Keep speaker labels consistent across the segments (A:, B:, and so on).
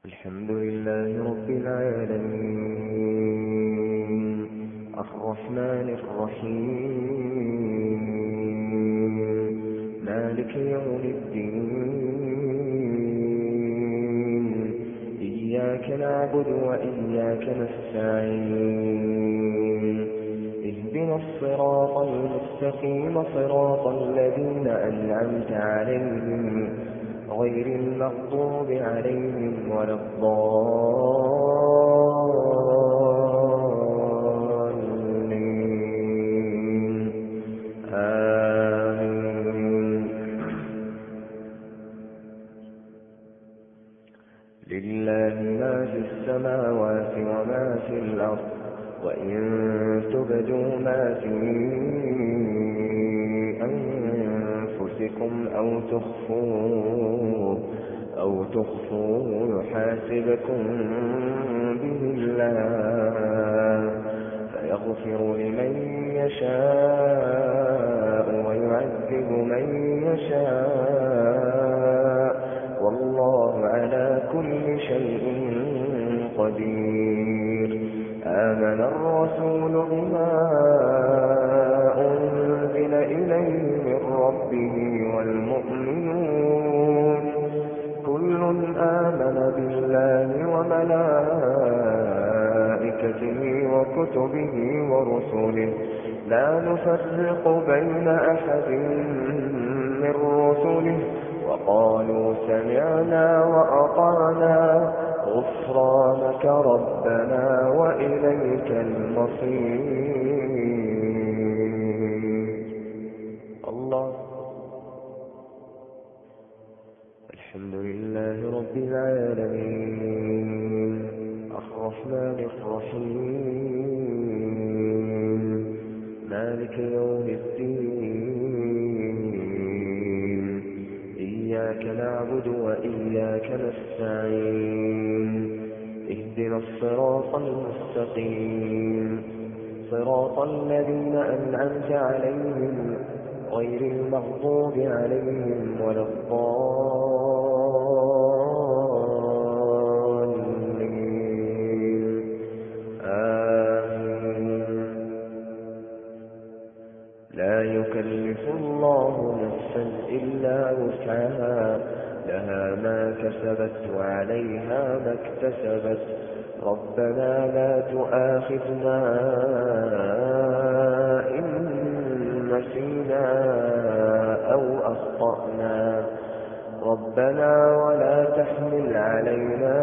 A: الحمد لله رب العالمين الرحمن الرحيم مالك يوم الدين إياك نعبد وإياك نستعين اهدنا الصراط المستقيم صراط الذين أنعمت عليهم غير المغضوب عليهم ولا الضالين آمين. لله ما في السماوات وما في الأرض وإن تبدوا ما في أنفسكم أو تخفوه يحاسبكم به الله فيغفر لمن يشاء ويعذب من يشاء والله على كل شيء قدير. آمن الرسول بما أنزل إليه من ربه والمؤمنون كل آمن بالله وملائكته وكتبه ورسله لا نفرق بين أحد من رسله وقالوا سمعنا وأطعنا غفرانك ربنا وإليك المصير. الله. الحمد لله رب العالمين الرحمن الرحيم مالك يوم الدين إياك نعبد وإياك نستعين اهدنا الصراط المستقيم صراط الذين أنعمت عليهم غير المغضوب عليهم ولا الضالين آمين. لا يكلف الله نفسا إلا وسعها لها ما كسبت وعليها ما اكتسبت ربنا لا تؤاخذنا إن نسينا أو أخطأنا ربنا ولا تحمل علينا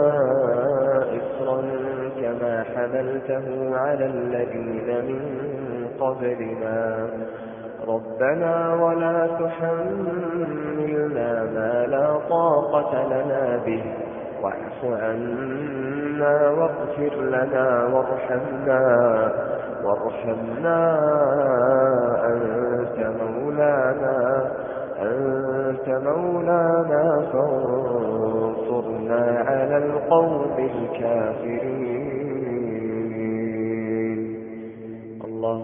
A: إصرا كما حملته على الذين من قبلنا ربنا ولا تحملنا ما لا طاقة لنا به واعف عنا واغفر لنا وارحمنا أنت مولانا فانصرنا على القوم الكافرين. الله.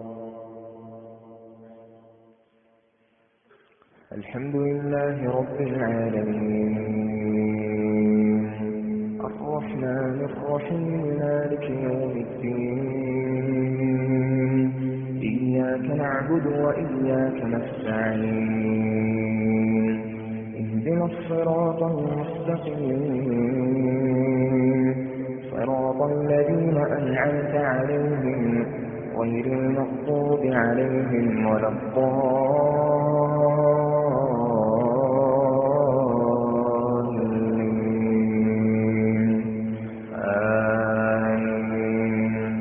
A: الحمد لله رب العالمين الرحمن الرحيم مالك يوم الدين إياك نعبد وإياك نستعين اهدنا الصراط المستقيم صراط الذين أنعمت عليهم غير المغضوب عليهم ولا الضالين آمين.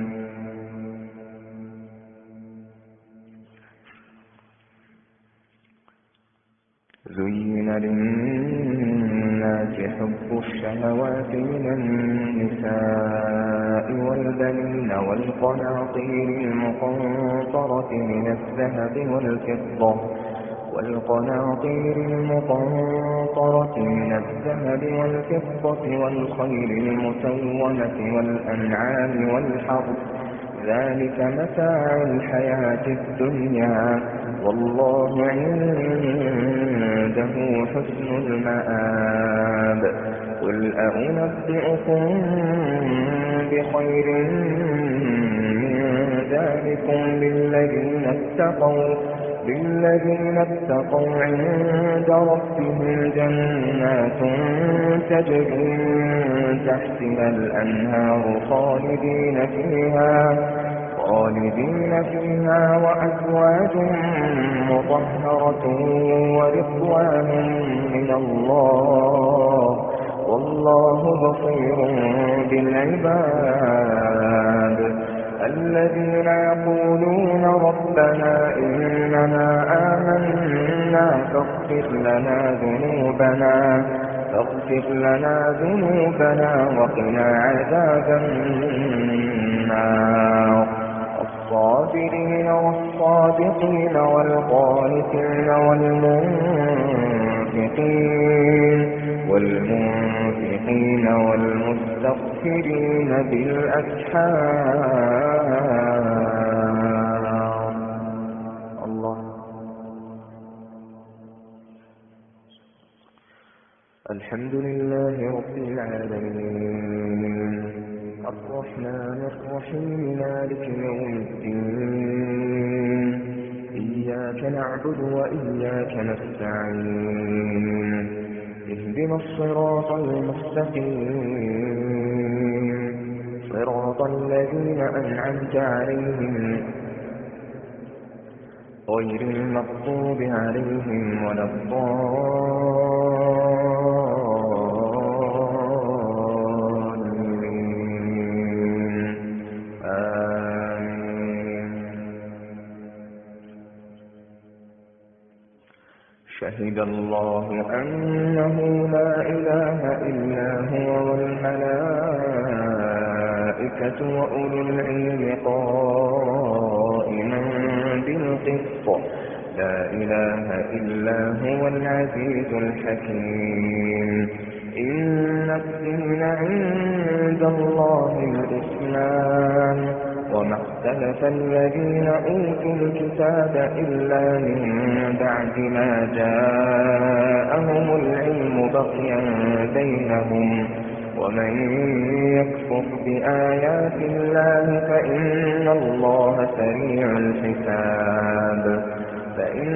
A: زين للناس حب الشهوات من النساء والبنين والقناطير المقنطرة من الذهب والفضة والخيل المسومة والأنعام والحرث ذلك متاع الحياة الدنيا والله عنده حسن المآب. قل أنبئكم بخير من ذلكم للذين اتقوا عند ربهم جنات تجري من تحتها الأنهار خالدين فيها وأزواج مطهرة ورضوان من الله والله بصير بالعباد الذين يقولون ربنا إننا آمنا فاغفر لنا ذنوبنا وقنا عذاب النار الصابرين والصادقين والقانتين والمنفقين والمستغفرين بالأسحار. الله. الحمد لله رب العالمين الرحمن الرحيم مالك يوم الدين إياك نعبد وإياك نستعين اهدنا الصراط المستقيم صراط الذين أنعمت عليهم غير المغضوب عليهم ولا الضالين آمين. شهد الله أنه لا إله إلا هو والملائكة وأولو العلم قائما بالقسط لا إله إلا هو العزيز الحكيم. إن الدين عند الله الإسلام وما اختلف الذين أوتوا الكتاب إلا من بعد ما جاءهم العلم بغيا بينهم ومن يكفر بآيات الله فإن الله سريع الحساب. فإن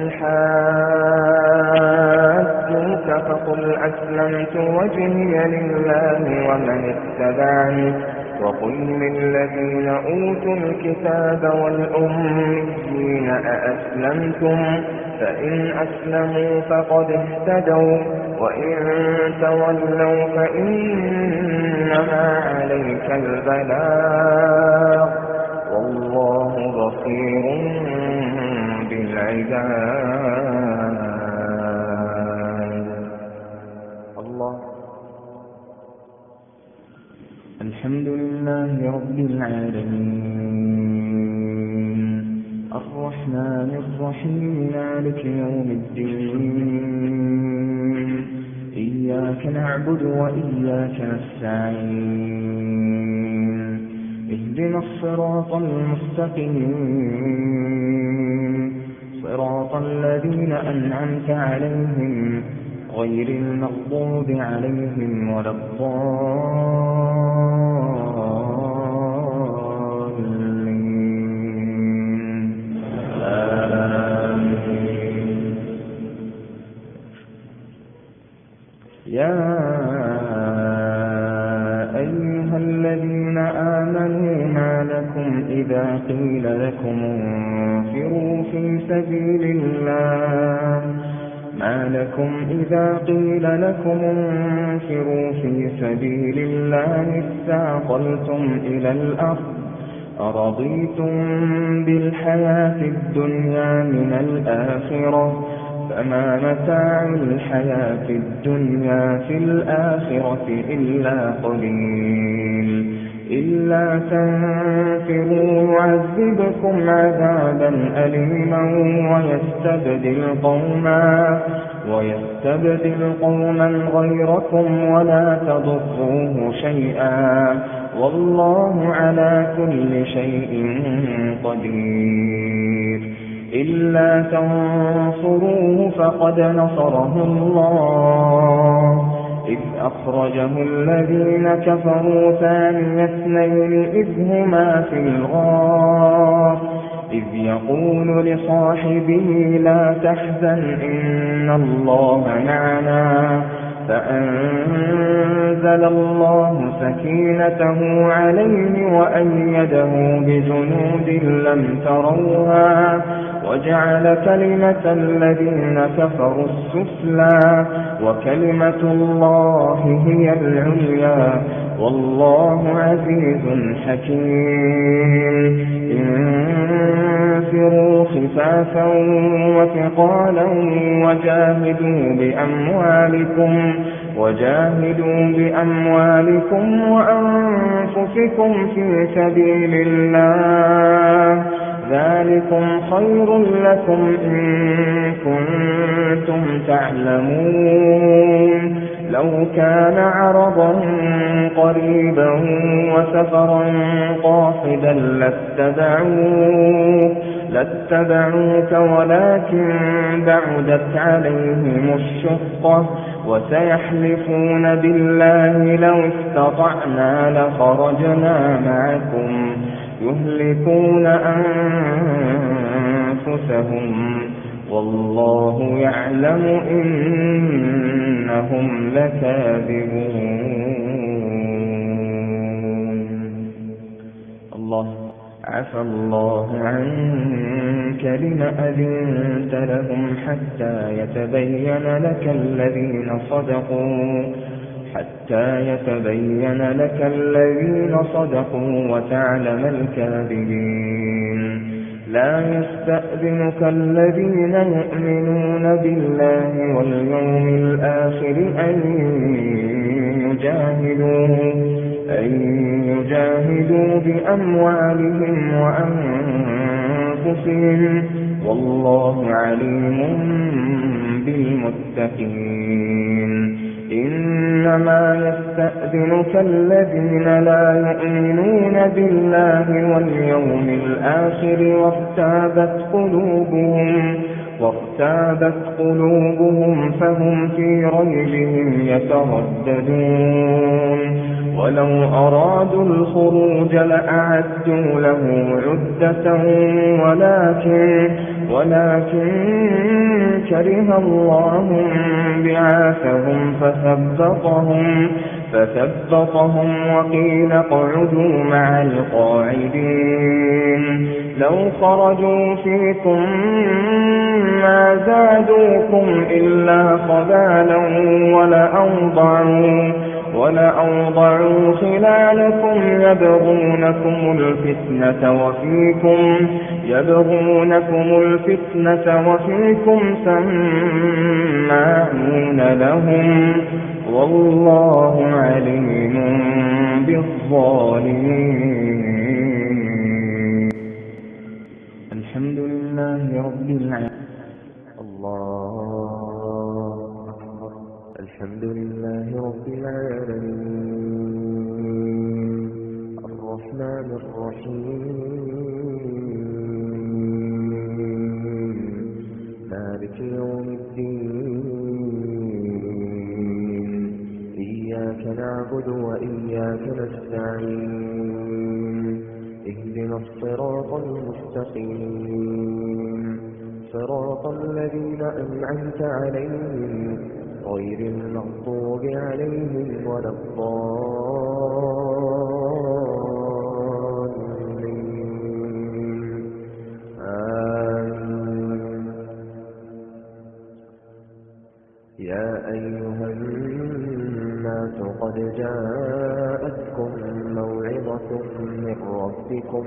A: حاجوك فقل أسلمت وجهي لله ومن اتبعني وقل للذين أوتوا الكتاب والأميين أأسلمتم فإن أسلموا فقد اهتدوا وإن تولوا فإنما عليك البلاغ والله بصير بالعباد. الله. الحمد لله رب العالمين الرحمن الرحيم مالك يوم الدين إياك نعبد وإياك نستعين اهدنا الصراط المستقيم صراط الذين أنعمت عليهم غير المغضوب عليهم ولا الضالين آمين. يا أيها الذين آمنوا ما لكم إذا قيل لكم انفروا في سبيل الله استاقلتم إلى الأرض أرضيتم بالحياة الدنيا من الآخرة فما متاع الحياة الدنيا في الآخرة إلا قليل. إلا تنفروا يعذبكم عذابا أليما ويستبدل قوما غيركم ولا تضروه شيئا والله على كل شيء قدير. إلا تنصروه فقد نصره الله إذ أخرجه الذين كفروا ثاني اثنين إذ هما في الغار إذ يقول لصاحبه لا تحزن إن الله معنا فأنزل الله سكينته عليه وأيده بجنود لم تروها وجعل كلمة الذين كفروا السفلى وكلمة الله هي العليا والله عزيز حكيم انفروا خفافا وثقالا وجاهدوا بأموالكم وأنفسكم في سبيل الله ذلكم خير لكم إن كنتم تعلمون لو كان عرضا قريبا وسفرا قاصدا لاتبعوك ولكن بعدت عليهم الشقة وسيحلفون بالله لو استطعنا لخرجنا معكم يهلكون أنفسهم والله يعلم إنهم لكاذبون. الله عفى الله عنك لما أذنت لهم حتى يتبين لك الذين صدقوا وتعلم الكاذبين. لا يستأذنك الذين يؤمنون بالله واليوم الآخر أن يجاهدوا بأموالهم وأنفسهم والله عليم بالمتقين. إنما يستأذنك الذين لا يؤمنون بالله واليوم الآخر وارتابت قلوبهم فهم في ريبهم يترددون. ولو أرادوا الخروج لأعدوا له عدة ولكن كره الله بعاثهم فثبطهم وقيل اقعدوا مع القاعدين. لو خرجوا فيكم ما زادوكم إلا خبالا ولأوضعوا خلالكم يبغونكم الفتنة وفيكم سماعون لهم والله عليم بالظالمين. الحمد لله رب العالمين. الله أكبر. الحمد لله رب العالمين الرحمن الرحيم مالك يوم الدين إياك نعبد وإياك نستعين اهدنا الصراط المستقيم صراط الذين أنعمت عليهم غير المغضوب عليهم ولا الضالين. آمين. يا أيها الناس قد جاءتكم موعظة من ربكم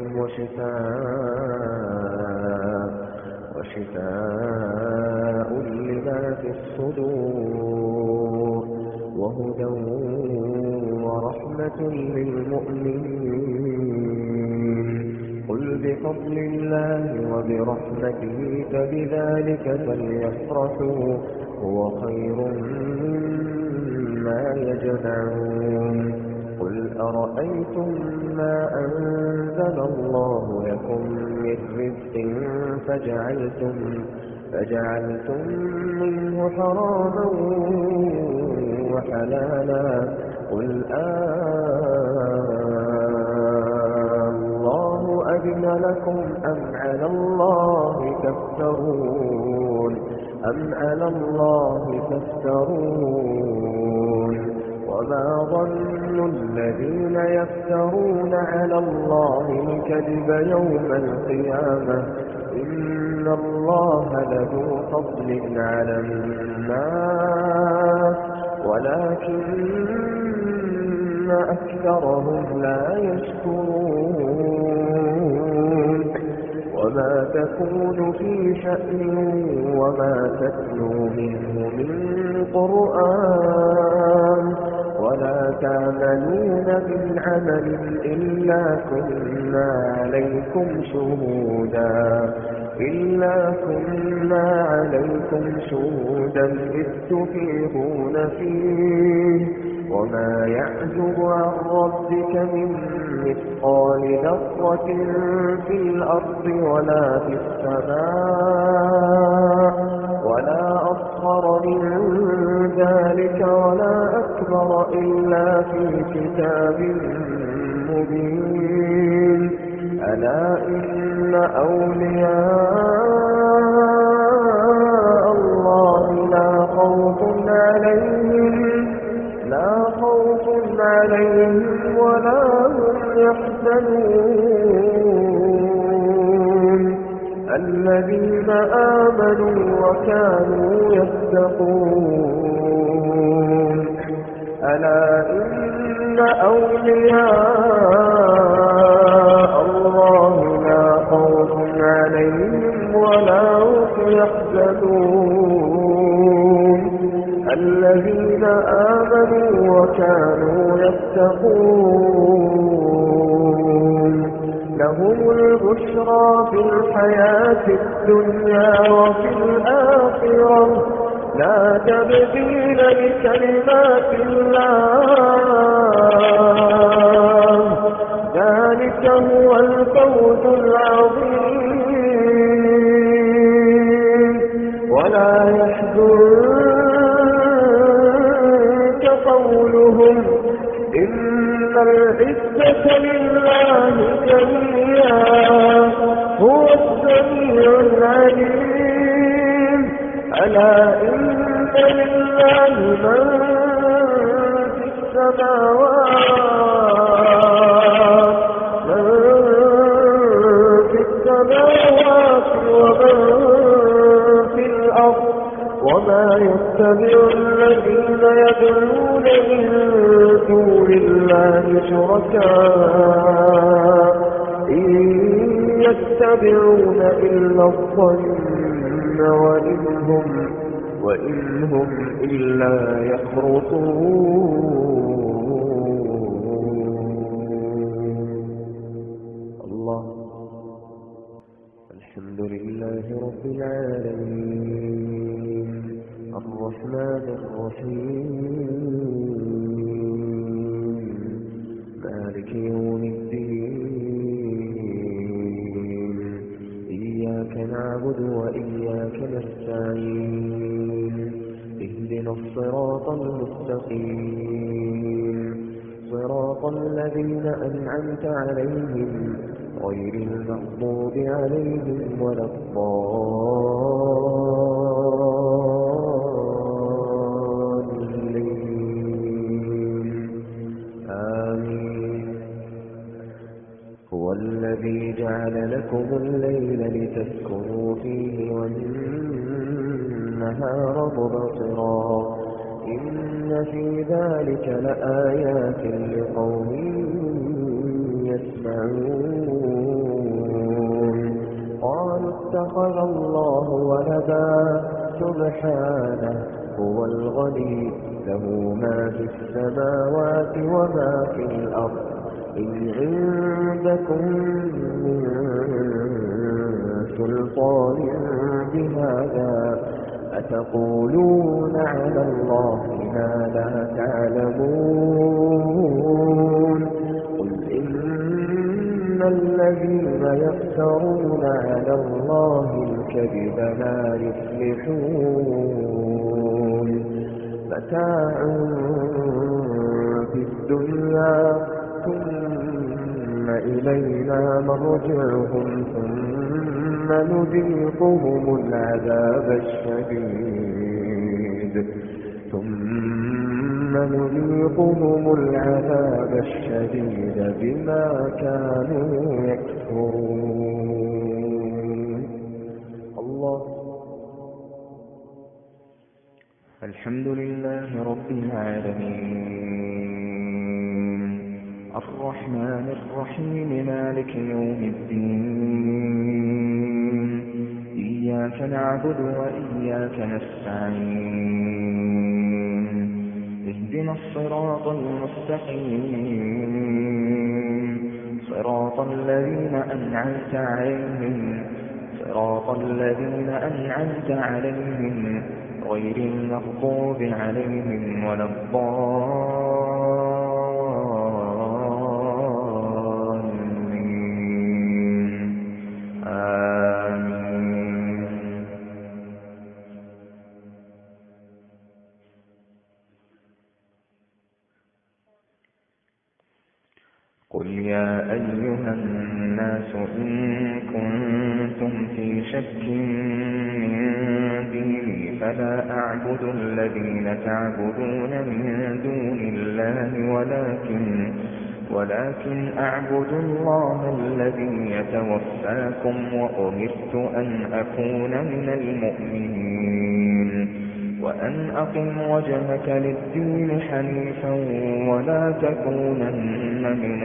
A: وشفاء لما في الصدور وهدى ورحمة للمؤمنين. قل بفضل الله وبرحمته فبذلك فليفرحوا هو خير مما يجمعون. قل أرأيتم ما أنزل الله لكم من رزق فجعلتم منه حراما وحلالا قل الله أذن لكم أم على الله تفترون وما ظن الذين يفترون على الله الكذب يوم القيامة إن الله لذو فضل على الناس ولكن أكثرهم لا يشكرون وما تكون في شأن وما تتلو منه من قرآن ولا تعملون من عمل إلا كنا عليكم شهودا إذ تفيضون فيه وما يعزب عن ربك من مثقال ذرة في الأرض ولا في السماء ولا أصغر من ذلك ولا أكبر إلا في كتاب مبين ألا إن أولياء الله لا خوف عليهم ولا هم يحزنون الذين آمنوا وكانوا يتقون ألا إن أولياء الله لا خوف عليهم ولا هم يحزنون الذين آمنوا وكانوا يتقون لهم البشرى في الحياة الدنيا وفي الآخرة لا تبديل لكلمات الله ذلك هو الفوز العظيم ولا يحزنك قولهم إن العزة لله جميعا هو السميع العليم ألا إن لله من في السماوات ومن في الأرض وما يتبع الذين يدعون من دون الله شركاء إن يتبعون إلا الظن وإن هم إلا يخرصون الله الحمد لله رب العالمين الرحمن الرحيم مالك يوم الدين إياك نعبد وإياك نستعين اهدنا الصراط المستقيم صراط الذين أنعمت عليهم غير المغضوب عليهم ولا الضالين آمين هو الذي جعل لكم الليل لتسكنوا فيه والنهار مبصرا إن في ذلك لآيات لقوم يسمعون قالوا اتخذ الله ولدا سبحانه هو الغني له ما في السماوات وما في الأرض إن عندكم من سلطان بهذا أتقولون على الله ما لا تعلمون قل إن الذين يفترون على الله الكذب لا يفلحون متاع في الدنيا ثم إلينا مرجعهم ثم نذيقهم العذاب الشديد بما كانوا يكفرون. الله. الحمد لله رب العالمين الرحمن الرحيم مالك يوم الدين إياك نعبد وإياك نستعين اهدنا الصراط المستقيم صراط الذين أنعمت عليهم غير المغضوب عليهم ولا الضالين آمين. قل يا أيها الناس إن كنتم في شك من ديني فلا أعبد الذين تعبدون من دون الله ولكن أعبد الله الذي يتوفاكم وأمرت أن أكون من المؤمنين وأن أقم وجهك للدين حنيفا ولا تكونن من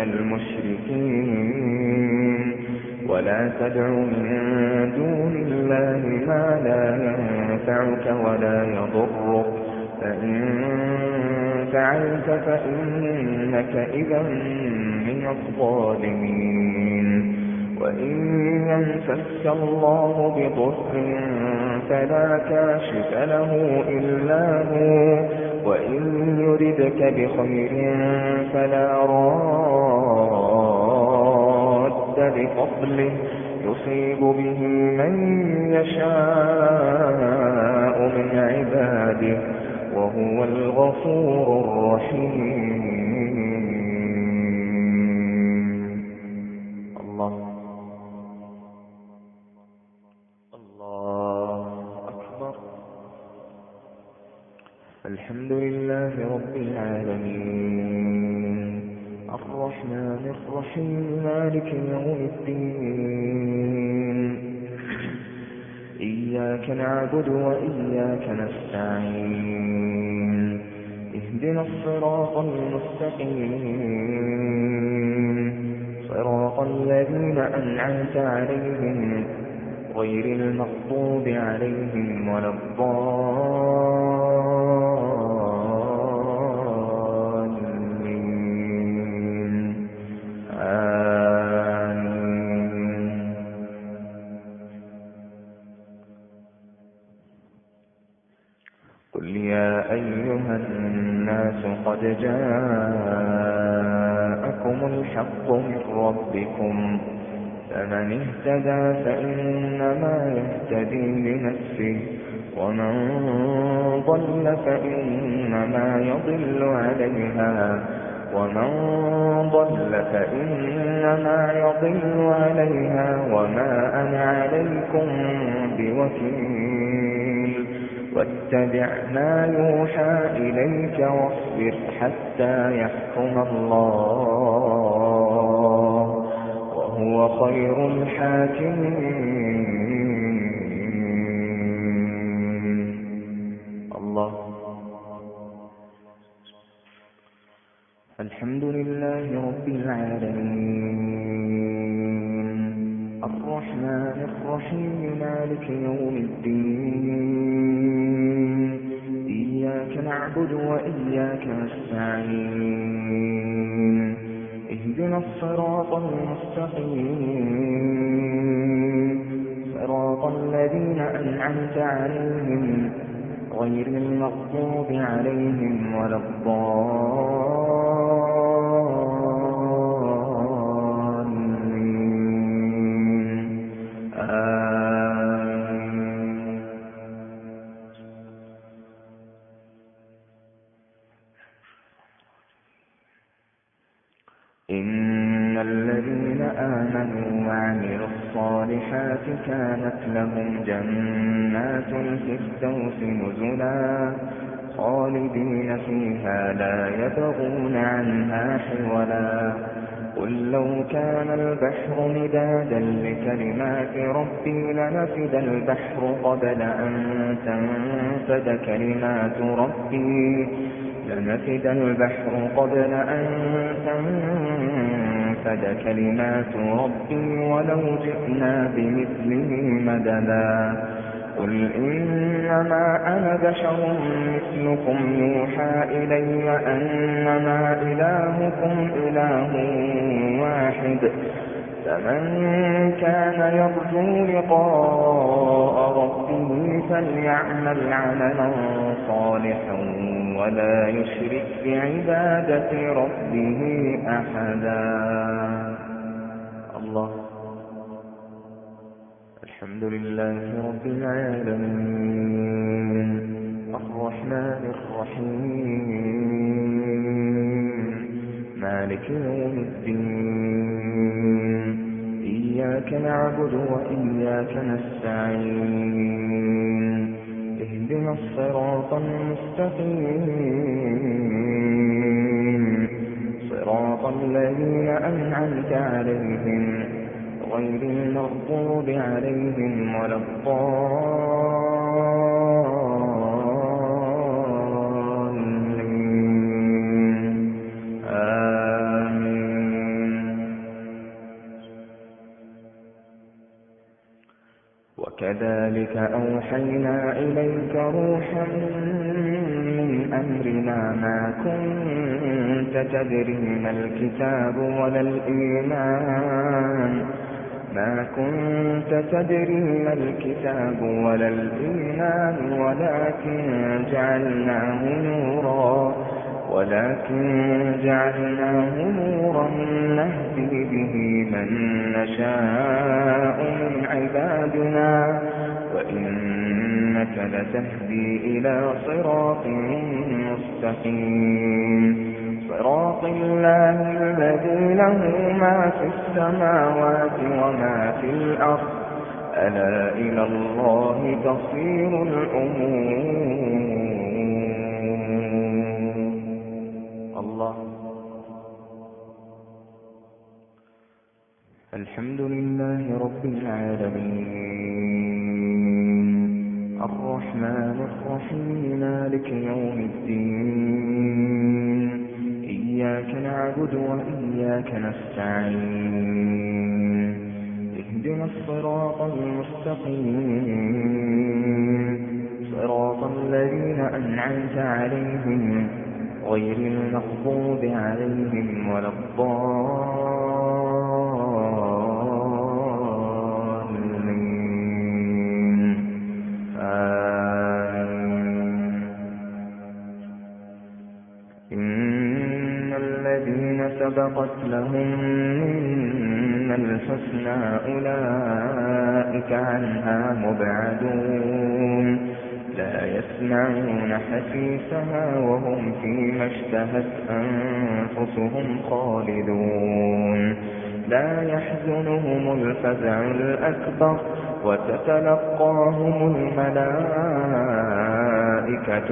A: المشركين ولا تدع من دون الله ما لا ينفعك ولا يضرك فإن فعلت فإنك إذا من الظالمين وإن يمسسك الله بضر فلا كاشف له إلا هو وإن يردك بخير فلا راد لفضله يصيب به من يشاء من عباده وهو الغفور الرحيم. الله أكبر. الحمد لله رب العالمين الرحمن الرحيم مالك يوم الدين إياك نعبد وإياك نستعين اهدنا الصراط المستقيم صراط الذين أنعمت عليهم غير المغضوب عليهم ولا الضالين آمين. قل يا أيها الناس قد جاءكم الحق من ربكم فمن اهتدى فإنما يهتدي لنفسه ومن ضل فإنما يضل عليها وما أنا عليكم بوكيل واتبع ما يوحى إليك واصبر حتى يحكم الله وهو خير الحاكمين. الله. الحمد لله رب العالمين الرحمن الرحيم مالك يوم الدين إياك نعبد وإياك نستعين اهدنا الصراط المستقيم صراط الذين أنعمت عليهم غير المغضوب عليهم ولا الضالين آمين. إن الذين آمنوا وعملوا الصالحات كانت لهم جنات الفردوس نزلا خالدين فيها لا يبغون عنها حولا قل لو كان البحر مدادا لكلمات ربي لنفد البحر قبل أن تنفد كلمات ربي ولو جئنا بمثله مددا قل إنما أنا بشر مثلكم يوحى إلي أنما إلهكم إله واحد فمن كان يرجو لقاء ربه فليعمل عملا صالحا ولا يشرك بعبادة ربه أحدا. الله. الحمد لله رب العالمين الرحمن الرحيم مالك يوم الدين إياك نعبد وإياك نستعين اهدنا الصراط المستقيم صراط الذين أنعمت عليهم غير المغضوب عليهم ولا الضالين آمين. وكذلك أوحينا إليك روحا من أمرنا ما كنت تدري ما الكتاب ولا الإيمان ولكن جعلناه نورا نهدي به من نشاء من عبادنا وإنك لتهدي إلى صراط مستقيم صراط الله الذي له ما في السماوات وما في الأرض ألا إلى الله تصير الأمور. الله. الحمد لله رب العالمين الرحمن الرحيم مالك يوم الدين إياك نعبد وإياك نستعين اهدنا الصراط المستقيم صراط الذين أنعمت عليهم غير المغضوب عليهم ولا الضالين آمين. إن الذين سبقت لهم منا الحسنى أولئك عنها مبعدون لا يسمعون حسيسها وهم فيما اشتهت أنفسهم خالدون لا يحزنهم الفزع الأكبر وتتلقاهم الملائكة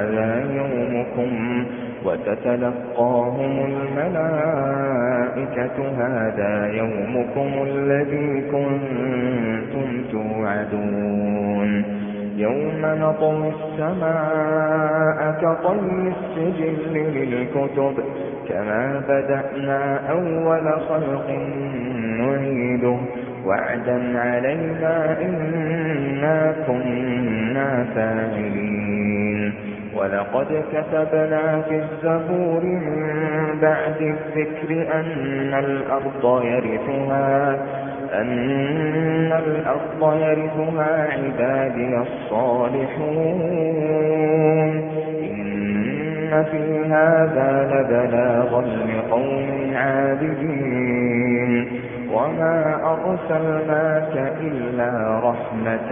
A: هذا يومكم الذي كنتم توعدون يوم نطوي السماء كطي السجل للكتب كما بدأنا أول خلق نعيده وعدا علينا إنا كنا فاعلين ولقد كتبنا في الزبور من بعد الذكر أن الأرض يرثها عبادي الصالحون إن في هذا لبلاغا لقوم عابدين وما أرسلناك إلا رحمة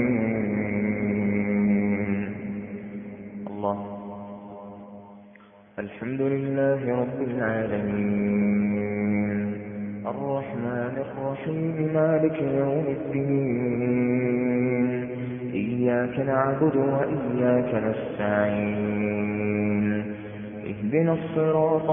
A: للعالمين. الله. الحمد لله رب العالمين الرحمن الرحيم مالك يوم الدين إياك نعبد وإياك نستعين اهدنا الصراط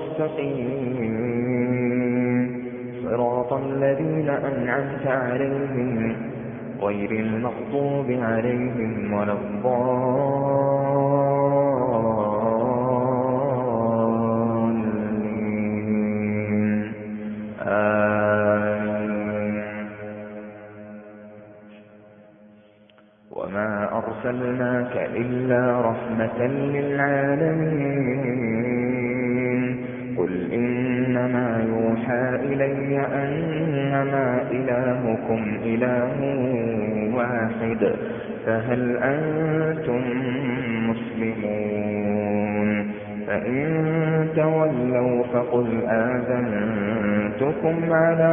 A: المستقيم صراط الذين أنعمت عليهم غير المغضوب عليهم ولا الضالين آمين. وما أرسلناك إلا رحمة للعالمين قل إنما يوحى إلي أنما إلهكم إله واحد فهل أنتم مسلمون فإن تولوا فقل آذنتكم على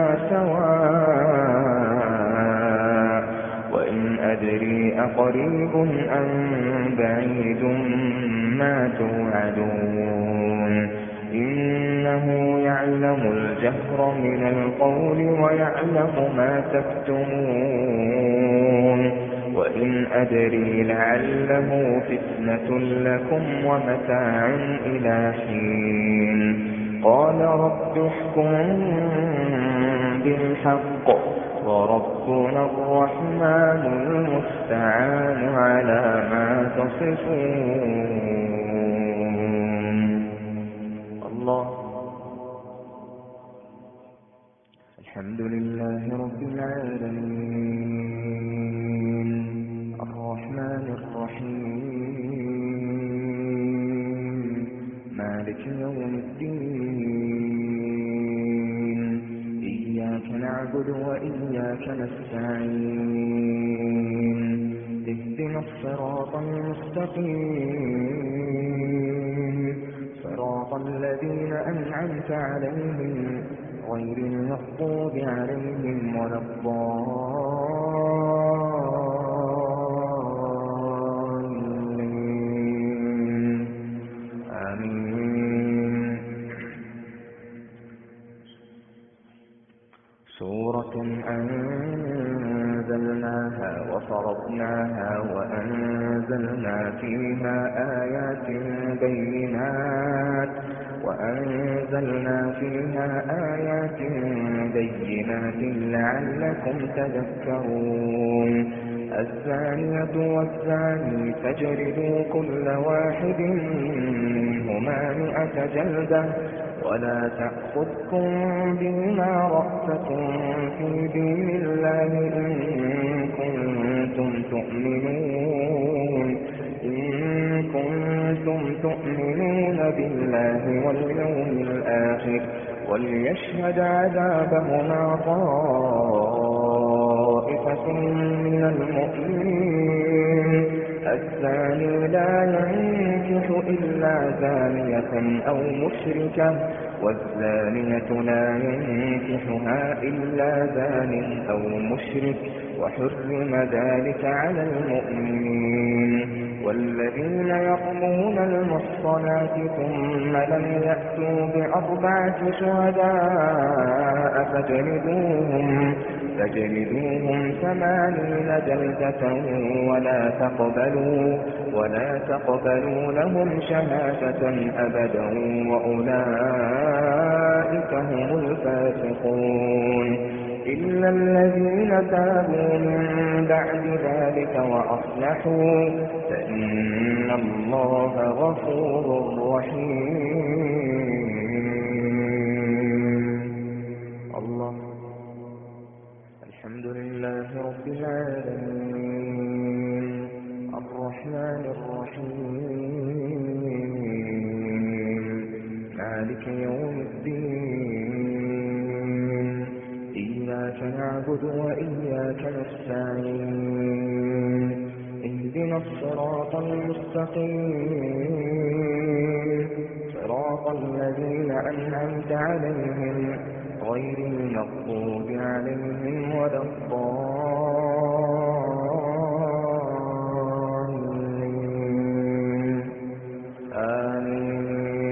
A: سواء وإن أدري أقريب أم بعيد ما توعدون إنه يعلم الجهر من القول ويعلم ما تكتمون وإن أدري لعله فتنة لكم ومتاع إلى حين قال رب احكم بالحق وربنا الرحمن المستعان على ما تصفون. الله. الحمد لله رب العالمين الرحمن الرحيم مالك يوم الدين إياك نعبد وإياك نستعين اهدنا الصراط المستقيم صراط الذين أنعمت عليهم غير المغضوب عليهم ولا الضالين آمين. سورة أنزلناها وفرضناها وأنزلنا فيها آيات بينات لعلكم تذكرون الزانية والزاني فاجلدوا كل واحد منهما 100 جلدة ولا تأخذكم بما رأفة في دين الله إن كنتم تؤمنون بالله واليوم الآخر وليشهد عذابهما طائفة من المؤمنين الزاني لا ينكح إلا زانية أو مشركة والزانية لا ينكحها إلا زان أو مشرك وحرم ذلك على المؤمنين والذين يقومون المحصنات ثم لم يأتوا ب4 شهداء فاجلدوهم 80 جلدة ولا تقبلوا لهم شهادة أبدا وأولئك هم الفاسقون إلا الذين تابوا من بعد ذلك وأصلحوا فإن الله غفور رحيم. الله. الحمد لله رب العالمين الرحمن الرحيم مالك يوم الدين إياك نعبد وإياك نستعين اهدنا الصراط المستقيم صراط الذين أنعمت عليهم غير المغضوب عليهم ولا الضالين آمين.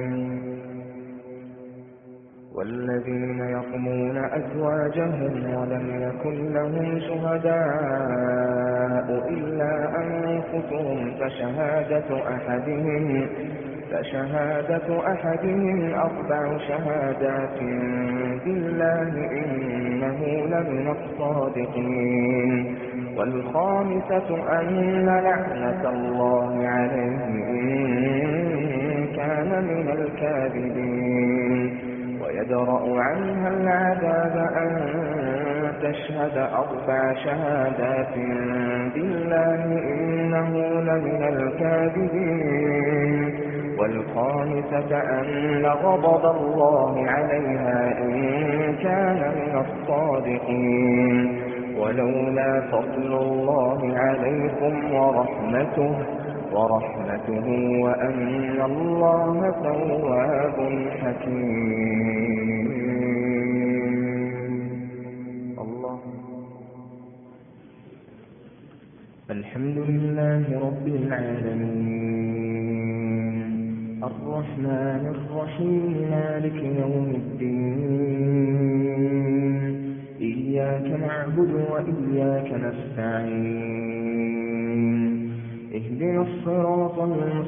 A: أزواجهم ولم يكن لهم شهداء إلا أنفسهم فشهادة أحدهم 4 شهادات بالله إنه لمن الصادقين والخامسة أن لعنة الله عليه إن كان من الكاذبين ويدرأ عنها العذاب أن تشهد 4 شهادات بالله إنه لمن الكاذبين والخامسة أن غضب الله عليها إن كان من الصادقين ولولا فضل الله عليكم ورحمته وأن الله تواب حكيم. الله. الحمد لله رب العالمين الرحمن الرحيم مالك يوم الدين إياك نعبد وإياك نستعين اهدنا الصراط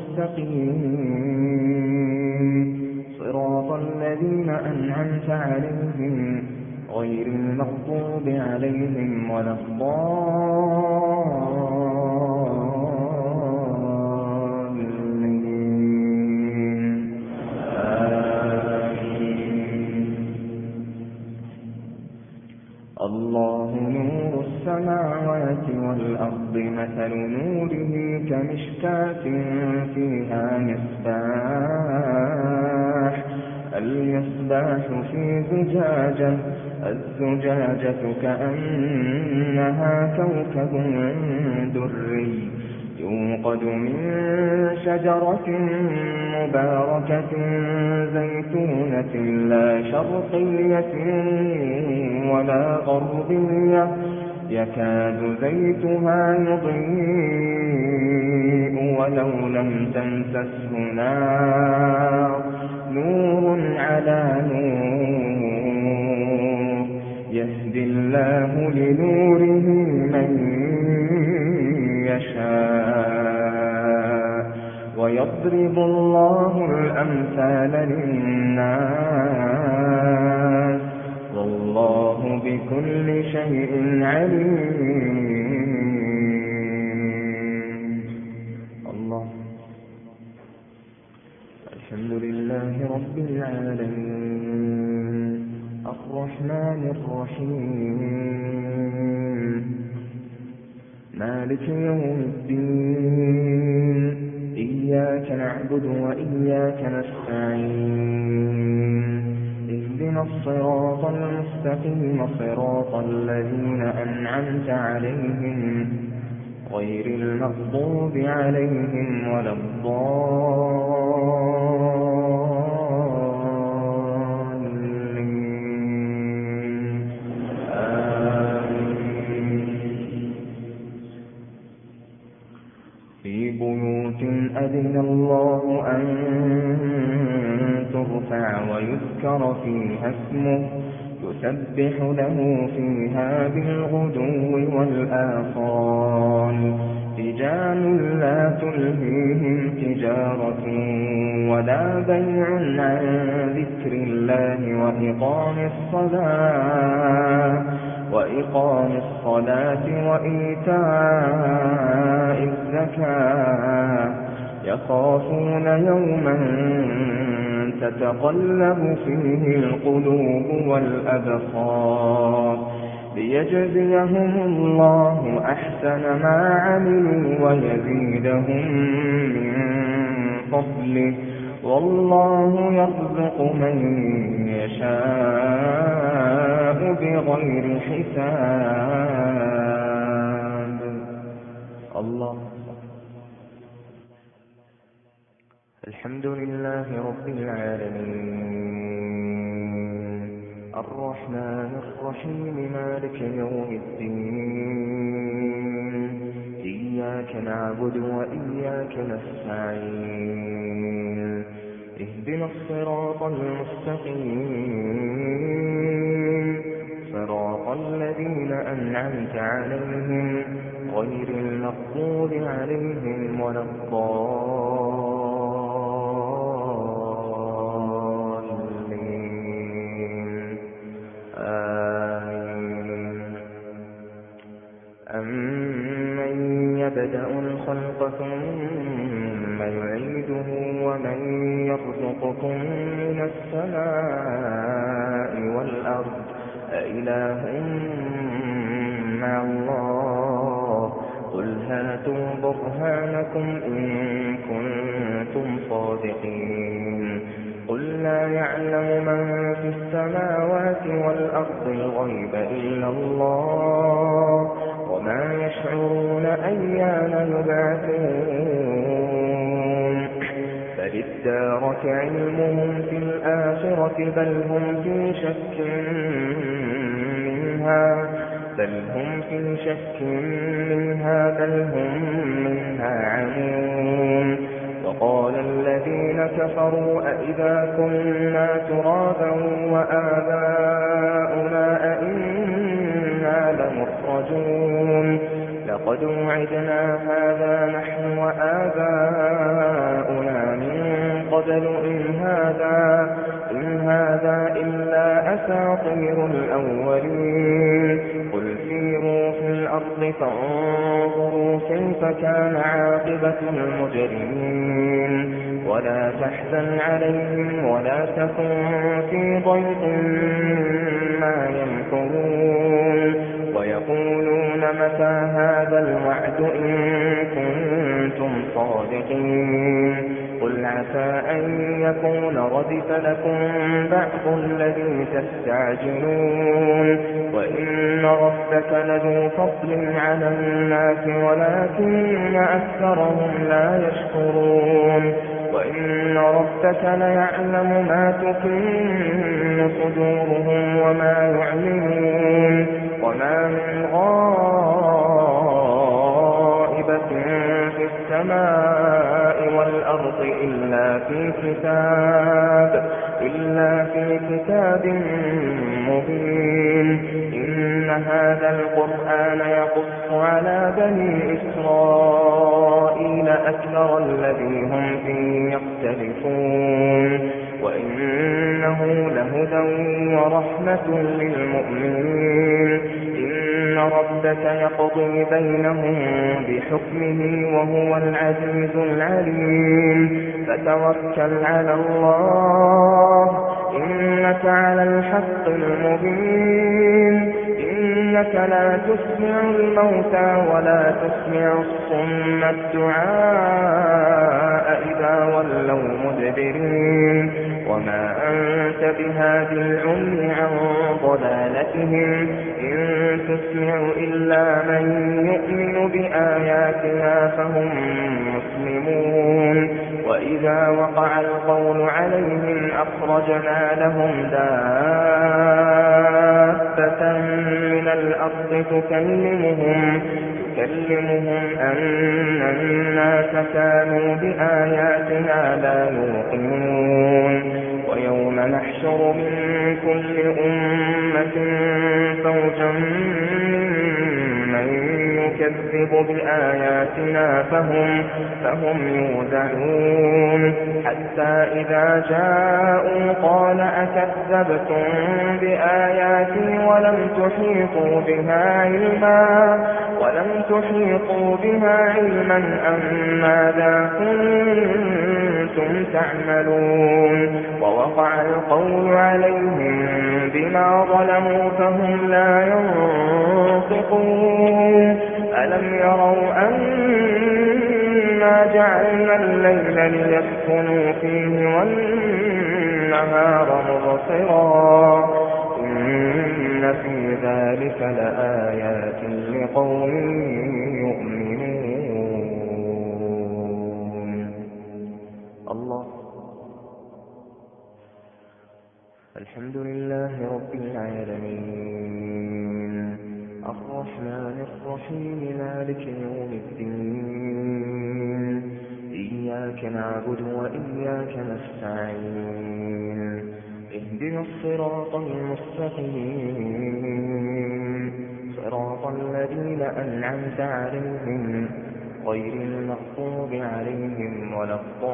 A: المستقيم صراط الذين أنعمت عليهم غير المغضوب عليهم ولا الضالين. الله نور السماوات والأرض مثل نوره كمشكاة فيها المصباح في زجاجة الزجاجة كأنها كوكب دري يوقد من شجرة مباركة زيتونة لا شرقية ولا غربية يكاد زيتها يضيء ولو لم تمسسه نور على نور يهدي الله لنوره من يشاء ويضرب الله الأمثال للناس والله بكل شيء عليم. الله. الحمد لله رب العالمين الرحمن الرحيم مالك يوم الدين إياك نعبد وإياك نستعين اهدنا الصراط المستقيم صراط الذين أنعمت عليهم غير المغضوب عليهم ولا الضالين. في بيوت أذن الله أن ترفع ويذكر فيها اسمه يسبح له فيها بالغدو والآصال رجال لا تلهيهم تجارة ولا بيع عن ذكر الله وإقام الصلاة وإيتاء الزكاة يخافون يوما تتقلب فيه القلوب والأبصار ليجزيهم الله أحسن ما عملوا ويزيدهم من فضله والله يرزق من يشاء بغير حساب. الله. الحمد لله رب العالمين الرحمن الرحيم مالك يوم الدين إياك نعبد وإياك نستعين اهدنا الصراط المستقيم الذين أنعمت عليهم غير المغضوب عليهم ولا الضالين آمين. أمن يبدأ الخلق ثم يعيده ومن يرزقكم من السماء والأرض أإله مع الله قل هاتوا برهانكم إن كنتم صادقين قل لا يعلم من في السماوات والأرض الغيب إلا الله وما يشعرون أيان يبعثون بل ادارك علمهم في الآخرة بل هم في شك منها بل هم منها عمون وقال الذين كفروا أئذا كنا ترابا وآباؤنا أئنا لمخرجون لقد وعدنا هذا نحن وآباؤنا من قبل إن هذا إلا أساطير الأولين قل سيروا في الأرض فانظروا كيف كان عاقبة المجرمين ولا تحزن عليهم ولا تكن في ضيق مما يمكرون ويقولون متى هذا الوعد إن كنتم صادقين قل عسى أن يكون ردف لكم بعض الذي تستعجلون وإن ربك لذو فضل على الناس ولكن أكثرهم لا يشكرون وإن ربك ليعلم ما تكن صدورهم وما يعلنون وما من غائبة في السماء والأرض إلا في كتاب مبين إن هذا القرآن يقص على بني إسرائيل أكثر الذي هم فيه يختلفون وإنه لهدى ورحمة للمؤمنين إن ربك يقضي بينهم بحكمه وهو العزيز العليم فتوكل على الله إنك على الحق المبين إنك لا تسمع الموتى ولا تسمع الصم الدعاء إذا ولوا مدبرين وما أنت بهادي العمي عن ضلالتهم إن تسمع إلا من يؤمن بآياتنا فهم مسلمون وإذا وقع القول عليهم أخرجنا لهم دابة من الأرض تكلمهم أن الناس كانوا بآياتنا لا يوقنون ويوم نحشر من كل أمة فوجا ممن يكذب بآياتنا فهم يوزعون حتى إذا جاءوا قال أكذبتم بآياتي ولم تحيطوا بها علما أم ماذا كنتم تعملون ووقع القول عليهم بما ظلموا فهم لا ينطقون ألم يروا أنا جعلنا الليل ليسكنوا فيه والنهار مبصرا إن في ذلك لآيات لقوم يؤمنون. الله. الحمد لله رب العالمين الرحمن الرحيم مالك يوم الدين إياك نعبد وإياك نستعين اهدنا الصراط المستقيم صراط الذين أنعمت عليهم غير المغضوب عليهم ولا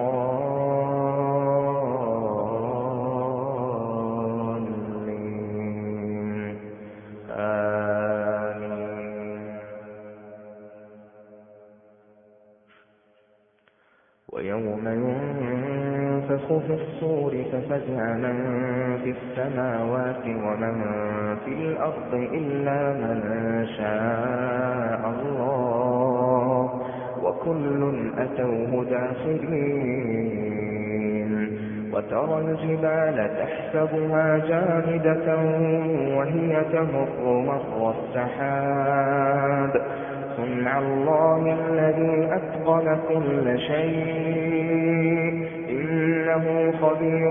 A: الضالين آمين. ويوم ينفخ في الصور ففزع من في السماوات ومن في الأرض إلا من شاء الله وكل أتوه داخرين. وترى الجبال تحسبها جامدة وهي تمر مر السحاب صنع الله الذي أتقن كل شيء إنه خبير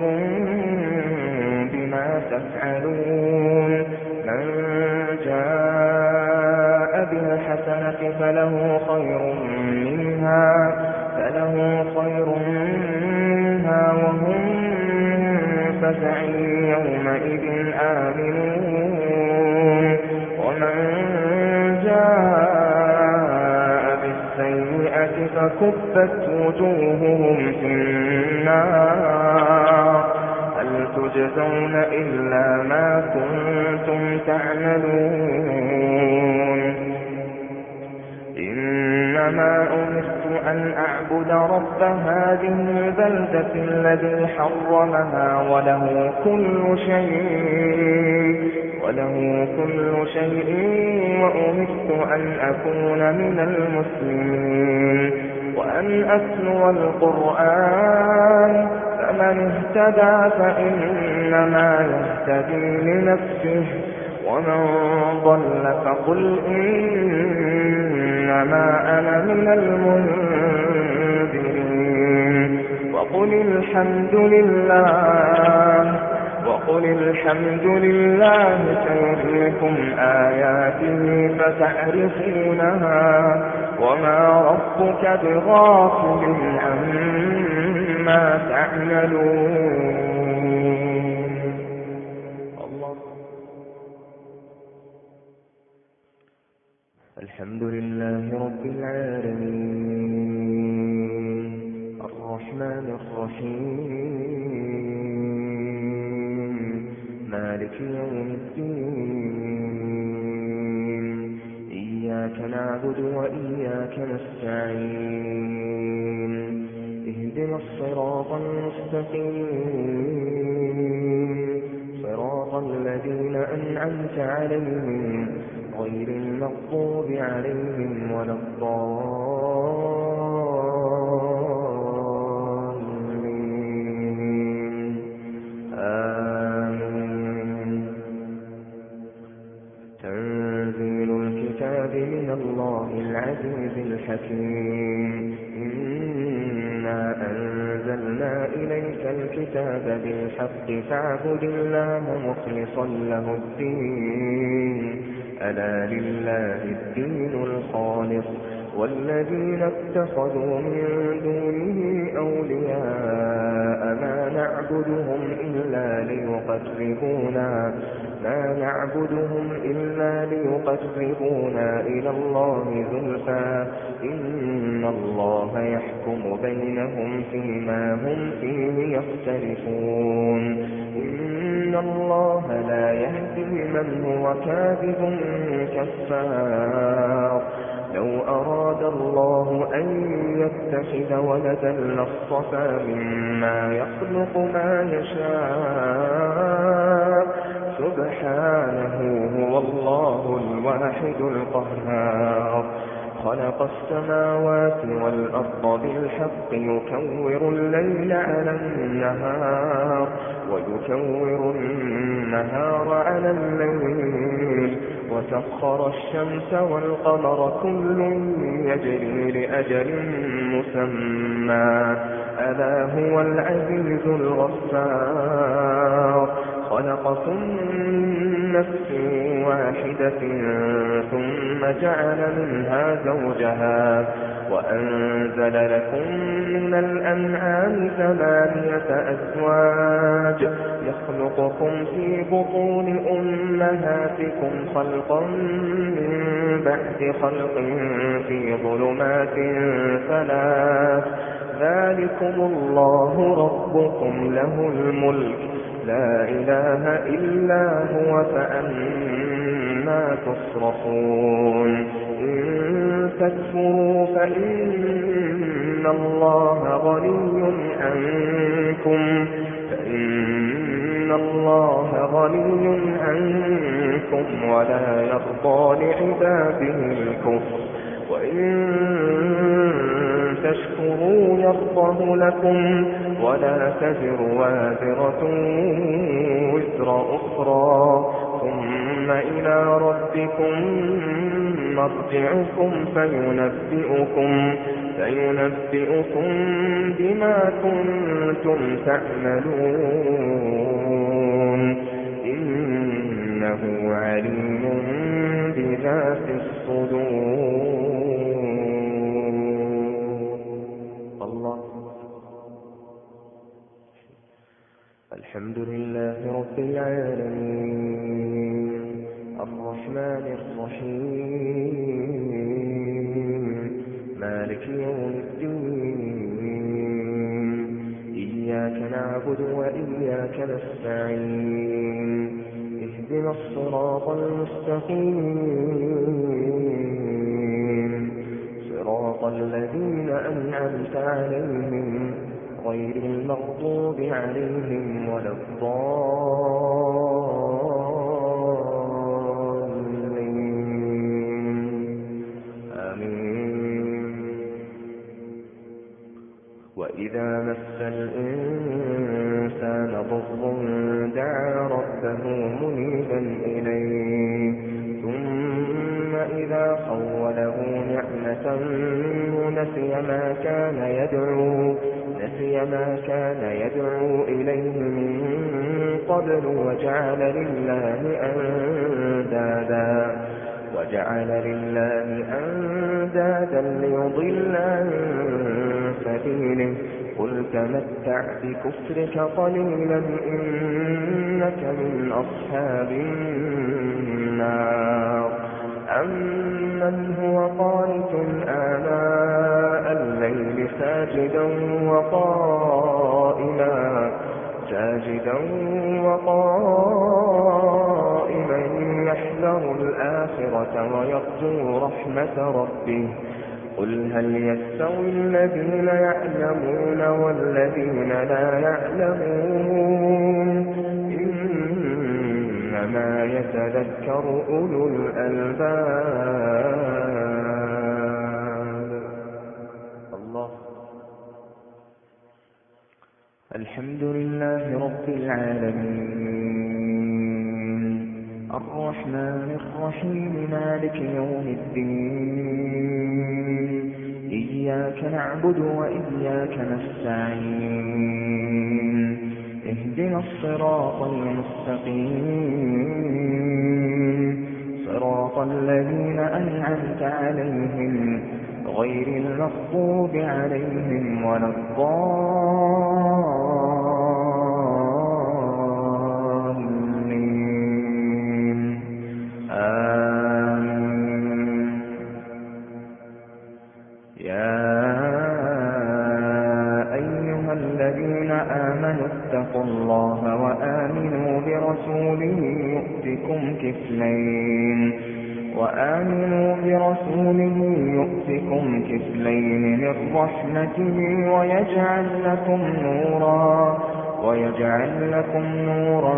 A: بما تفعلون. من جاء بالحسنة فله خير منها وهم من فزع يومئذ آمنون. ومن جاء بالسيئة فكبت وجوههم في النار هل تجزون إلا ما كنتم تعملون. إنما أمرت أن أعبد رب هذه البلدة الذي حرمها وله كل شيء وأمرت أن أكون من المسلمين وأن أتلو القرآن فمن اهتدى فإنما يهتدي لنفسه ومن ضل فقل إنما أنا من المنذرين. وقل الحمد لله سيريكم آياته فتعرفونها وما ربك بغافل عما تعملون. الله. الحمد لله رب العالمين الرحمن الرحيم مالك يوم الدين إياك نعبد وإياك نستعين اهدنا الصراط المستقيم صراط الذين أنعمت عليهم غير المغضوب عليهم ولا الضالين آمين. تنزيل الكتاب من الله العزيز الحكيم إنا أنزلنا إليك الكتاب بالحق فاعبد الله مخلصا له الدين ألا لله الدين الخالص والذين اتخذوا من دونه أولياء ما نعبدهم إلا ليقربونا إلى الله زلفى إن الله يحكم بينهم فيما هم فيه يختلفون إن الله لا يهدي من هو كاذب كفار. لو أراد الله أن يتخذ ولدا لاصطفى مما يخلق ما يشاء سبحانه هو الله الواحد القهار. خلق السماوات والأرض بالحق يكور الليل على النهار ويكور النهار على الليل وسخر الشمس والقمر كل يجري لأجل مسمى ألا هو العزيز الغفار. خلقكم من نفس واحدة ثم جعل منها زوجها وأنزل لكم من الأنعام 8 أزواج يخلقكم في بطون أمهاتكم خلقا من بعد خلق في ظلمات 3 ذلكم الله ربكم له الملك لا إله إلا هو فأنا تصرفون إن تكفروا فإن الله غني عنكم ولا يرضى لعباده الكفر وإن تشكروا يرضه لكم ولا تزر وازرة وزر أخرى ثم إلى ربكم مرجعكم فينبئكم بما كنتم تعملون إنه عليم بذات الصدور. الحمد لله رب العالمين الرحمن الرحيم مالك يوم الدين إياك نعبد وإياك نستعين اهدنا الصراط المستقيم صراط الذين أنعمت عليهم غير المغضوب عليهم ولا الضالين آمين. وإذا مس الإنسان ضر دعا ربه منيبا إليه ثم إذا خوله نعمة نسي ما كان يدعو إليه من قبل وجعل لله أندادا ليضل عن سبيله قل تمتع بكفرك قليلا إنك من أصحاب النار. أمن هو قانت آناء الليل ساجدا وقائما يحذر الآخرة ويرجو رحمة ربه قل هل يستوي الذين يعلمون والذين لا يعلمون إنما يتذكر أولو الألباب. الله. الحمد لله رب العالمين الرحمن الرحيم مالك يوم الدين إياك نعبد وإياك نستعين اهدنا الصراط المستقيم صراط الذين أنعمت عليهم غير المغضوب عليهم ولا الضالين آمين. يا أيها الذين آمنوا اتقوا الله وآمنوا برسوله يؤتكم كفلين من رحمته ويجعل لكم نورا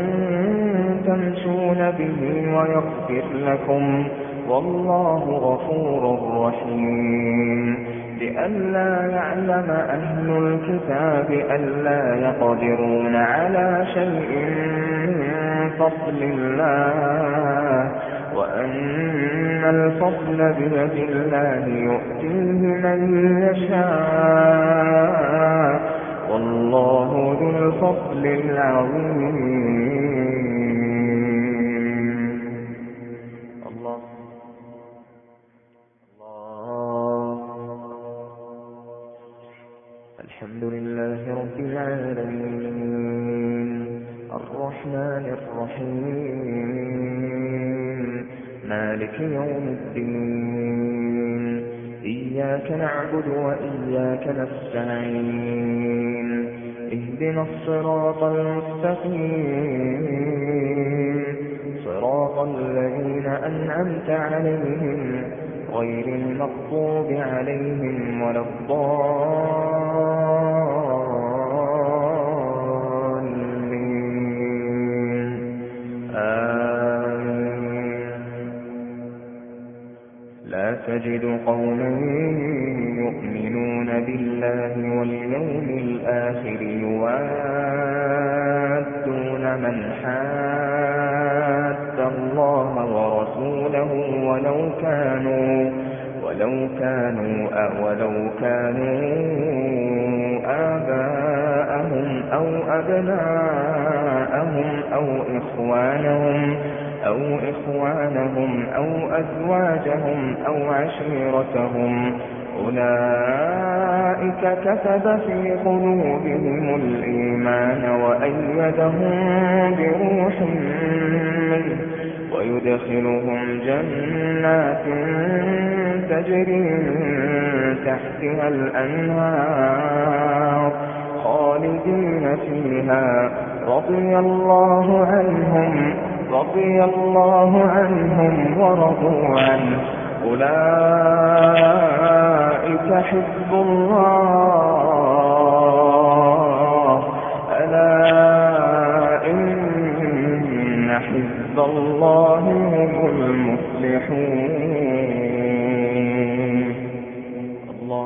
A: تمشون به ويغفر لكم والله غفور رحيم. لئلا يعلم أهل الكتاب ألا يقدرون على شيء من فضل الله وأن الفضل بيد الله يؤتيه من يشاء والله ذو الفضل العظيم. الله الحمد لله رب العالمين الرحمن الرحيم مالك يوم الدين إياك نعبد وإياك نستعين اهدنا الصراط المستقيم صراط الذين أنعمت عليهم غير المغضوب عليهم ولا الضالين آمين. لا تجد قوما يؤمنون بالله واليوم الآخر يوادون من حاد الله ورسوله ولو كانوا آباءهم أو أبناءهم أو إخوانهم أو أزواجهم أو عشيرتهم أولئك كتب في قلوبهم الإيمان وأيدهم بروح منه ويدخلهم جنات تجري من تحتها الأنهار خالدين فيها رضي الله عنهم ورضوا عنه أولئك حزب الله ألا إن حزب الله هم المفلحون. الله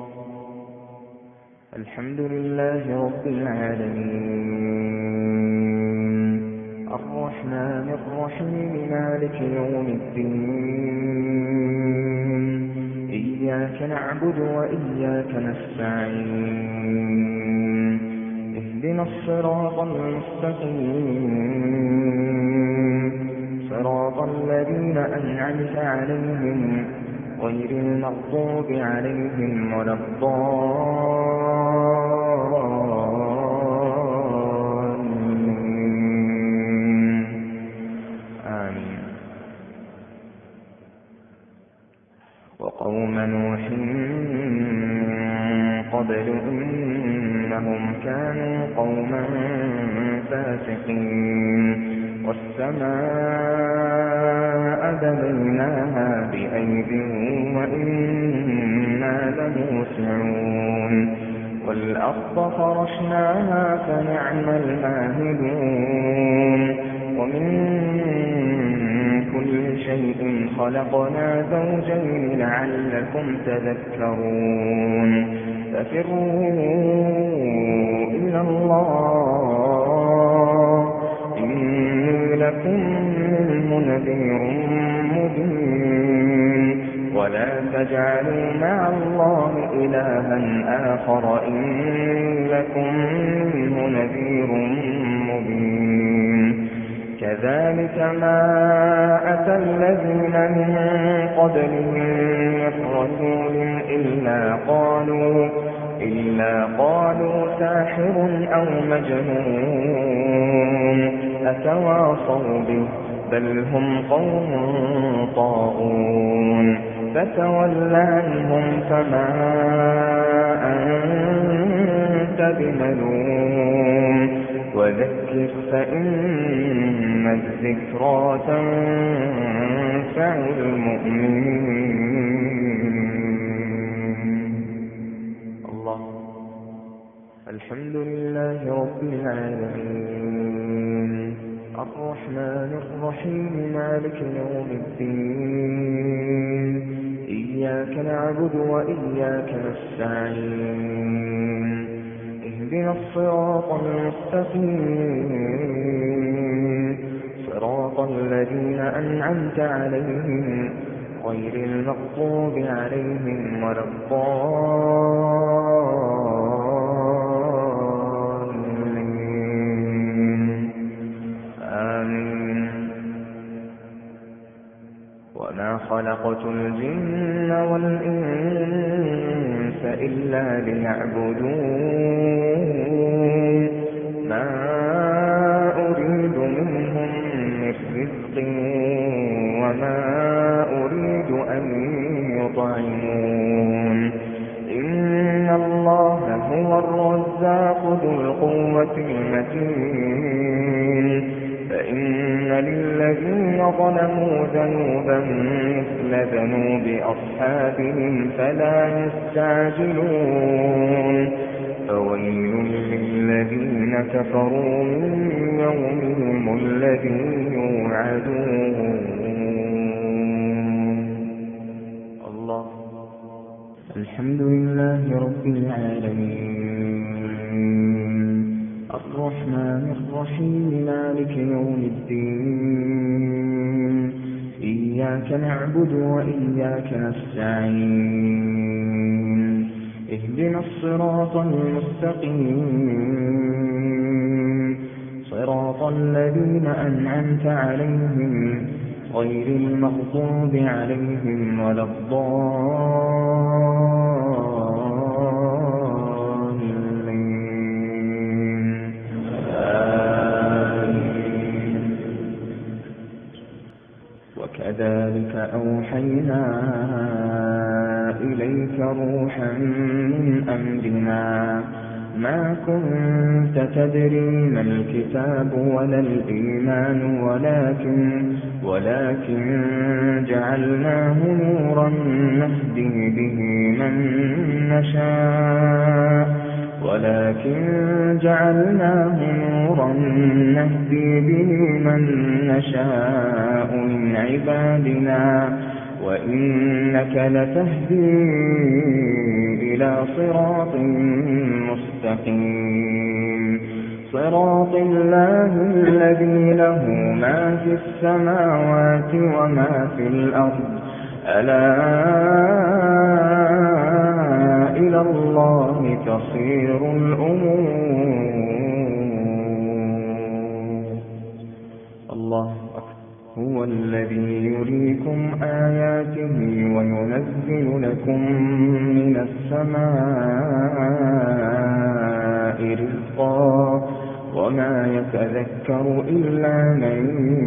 A: الحمد لله رب العالمين الرحمن الرحيم مالك يوم الدين إياك نعبد وإياك نستعين اهدنا الصراط المستقيم صراط الذين أنعمت عليهم غير المغضوب عليهم ولا الضالين آمين. وقوم نوح من قبل إنهم كانوا قوما فاسقين والسماء بنيناها بأيد وإنا لموسعون والأرض فرشناها فنعم الماهدون ومن كل شيء خلقنا زوجين لعلكم تذكرون ففروا إلى الله إني لكم منه نذير مبين ولا تجعلوا مع الله إلها آخر إني لكم منه نذير مبين كذلك ما أتى الذين من قبلهم من رسول إلا قالوا ساحر أو مجنون أتواصوا به بل هم قوم طاغون فتول عنهم فما أنت بملوم وذكر فإن الذكرى تنفع المؤمنين. الله الحمد لله رب العالمين الرحمن الرحيم مالك يوم الدين إياك نعبد وإياك نستعين اهدنا الصراط المستقيم صراط الذين أنعمت عليهم غير المغضوب عليهم ولا الضالين الجن والإنس إلا ليعبدون ما أريد منهم من رزق وما أريد أن يطعمون إن الله هو الرزاق ذو القوة المتين فإن للذين ظلموا ذنوبا مثل ذنوب أصحابهم فلا يستعجلون فويل للذين كفروا من يومهم الذي يوعدون. الله. الحمد لله رب العالمين الرحمن الرحيم مالك يوم الدين إياك نعبد وإياك نستعين اهدنا الصراط المستقيم صراط الذين أنعمت عليهم غير المغضوب عليهم ولا الضالين. وكذلك أوحينا إليك روحا من أمرنا ما كنت تدري ما الكتاب ولا الإيمان ولكن جعلناه نورا نهدي به من نشاء من عبادنا وإنك لتهدي إلى صراط مستقيم صراط الله الذي له ما في السماوات وما في الأرض ألا إلى الله تصير الأمور. الله هو الذي يريكم آياته وينزل لكم من السماء رزقا وما يتذكر إلا من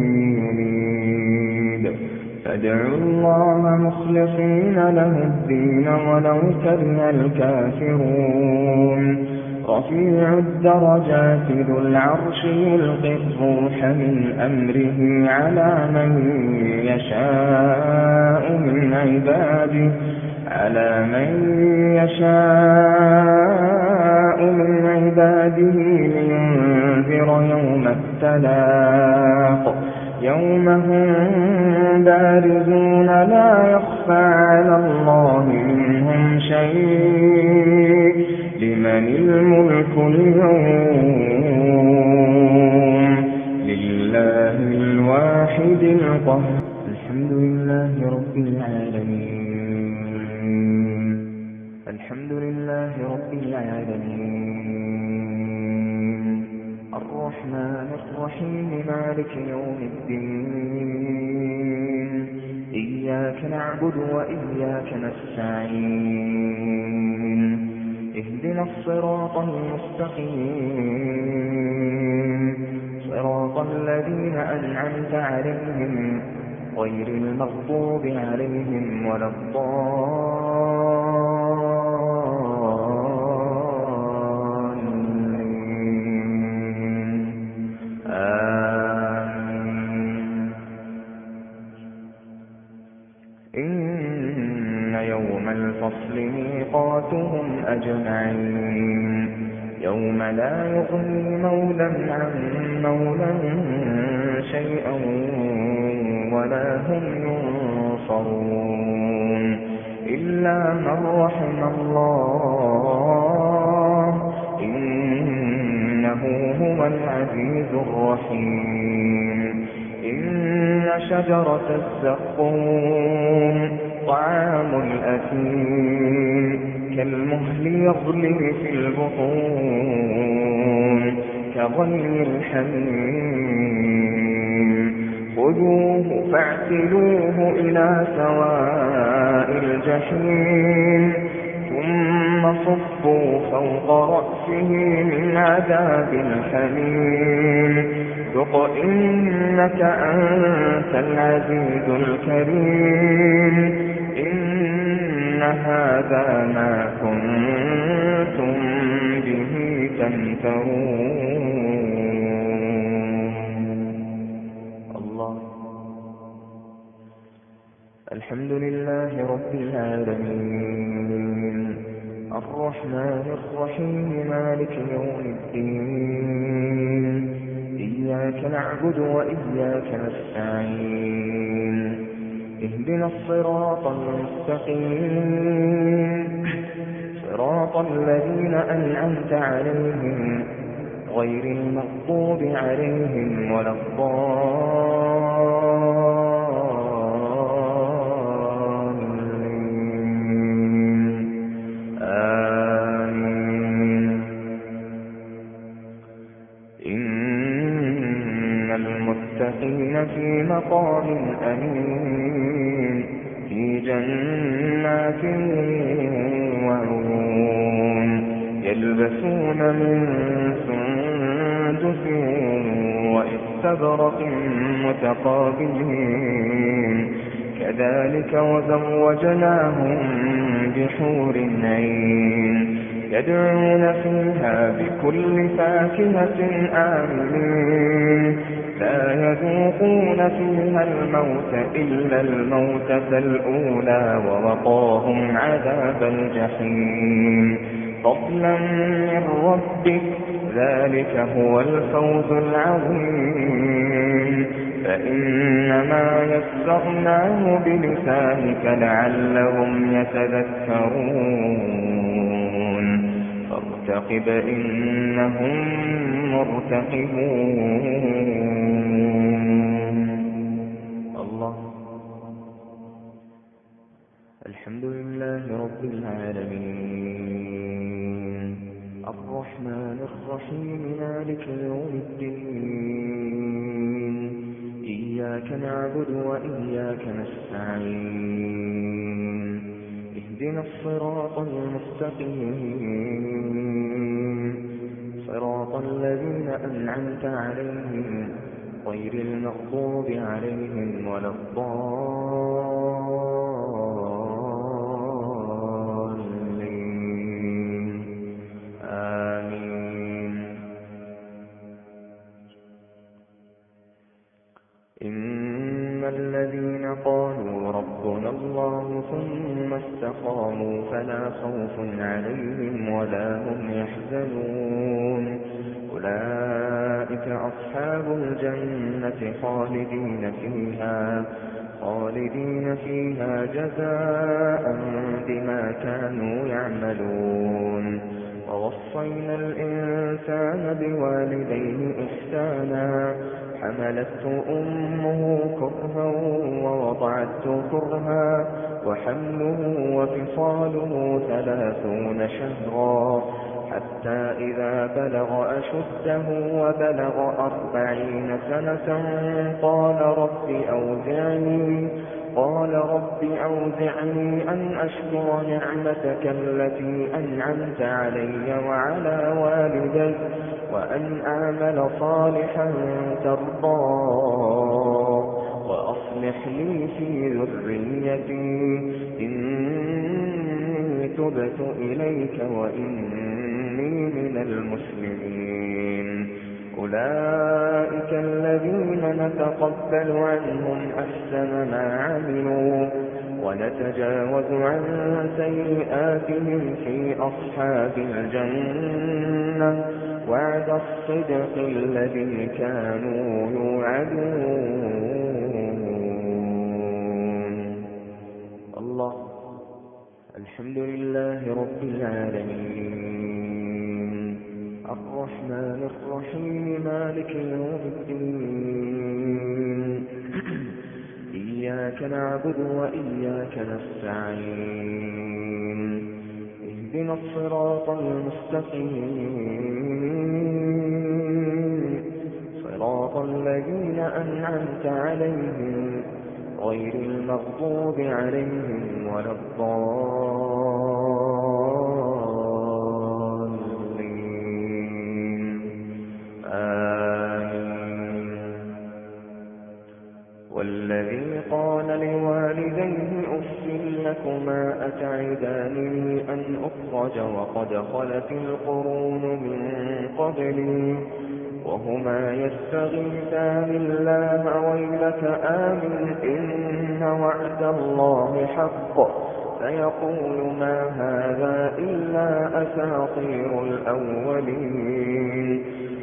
A: يريد فادعوا الله مخلصين له الدين ولو كره الكافرون. رفيع الدرجات ذو العرش يلقي الروح من أمره على من يشاء من عباده لينذر يوم التلاق يوم هم بارزون لا يخفى على الله منهم شيء لمن الملك اليوم لله الواحد القهار. الحمد لله رب العالمين الحمد لله رب العالمين الرحمن الرحيم مالك يوم الدين إياك نعبد وإياك نستعين اهدنا الصراط المستقيم صراط الذين أنعمت عليهم غير المغضوب عليهم ولا الضالين. آمين. إن يوم الفصل ميقاتهم أجمعين يوم لا يغني مولى عن مولى شيئا ولا هم ينصرون إلا من رحم الله إنه هو العزيز الرحيم. إن شجرة الزقوم طعام الأثيم كالمهل يغلي في البطون كغلي الحميم خذوه فاعتلوه إلى سواء الجحيم ثم صبوا فوق رأسه من عذاب الحميم ذق إنك أنت العزيز الكريم إن هذا ما كنتم به تمترون. الله. الحمد لله رب العالمين الرحمن الرحيم مالك يوم الدين إياك نعبد وإياك نستعين اهدنا الصراط المستقيم صراط الذين أنعمت عليهم غير المغضوب عليهم ولا الضالين آمين. إن المتقين في مقام أمين في جنات وعيون يلبسون من سندس واستبرق متقابلين كذلك وزوجناهم بحور عين يدعون فيها بكل فاكهة آمنين لا يذوقون فيها الموت إلا الموتة الأولى ووقاهم عذاب الجحيم فضلا من ربك ذلك هو الفوز العظيم فإنما يسرناه بلسانك لعلهم يتذكرون فارتقب إنهم مرتقبون. الله. الحمد لله رب العالمين الرحمن الرحيم مالك يوم الدين إياك نعبد وإياك نستعين اهدنا الصراط المستقيم صراط الذين أنعمت عليهم غير المغضوب عليهم ولا الضالين آمين. إن الذين قالوا ربنا الله ثم استقاموا فلا خوف عليهم ولا هم يحزنون أولئك أصحاب الجنة خالدين فيها جزاء بما كانوا يعملون ووصينا الإنسان بوالديه إحسانا حملته أمه كرها ووضعته كرها وحمله وفصاله 30 شهرا حتى إذا بلغ أشده وبلغ 40 سنة قال رب أوزعني أن أشكر نعمتك التي أنعمت علي وعلى والدي وأن أعمل صالحا ترضاه وأصلح لي في ذريتي إني تبت إليك وإني من المسلمين أولئك الذين نتقبل عنهم أحسن ما عملوا ونتجاوز عن سيئاتهم في أصحاب الجنة وعد الصدق الذي كانوا يوعدون. الله. الحمد لله رب العالمين الرحمن الرحيم مالك يوم الدين إياك نعبد وإياك نستعين اهدنا الصراط المستقيم صراط الذين الذين أنعمت عليهم غير المغضوب عليهم ولا الضالين آمين. والذي قال لوالديه أف لكما أتعدانني أن أخرج وقد خلت القرون من قبلي وهما يستغيثان الله ويلك آمن إن وعد الله حق فيقول ما هذا إلا أساطير الأولين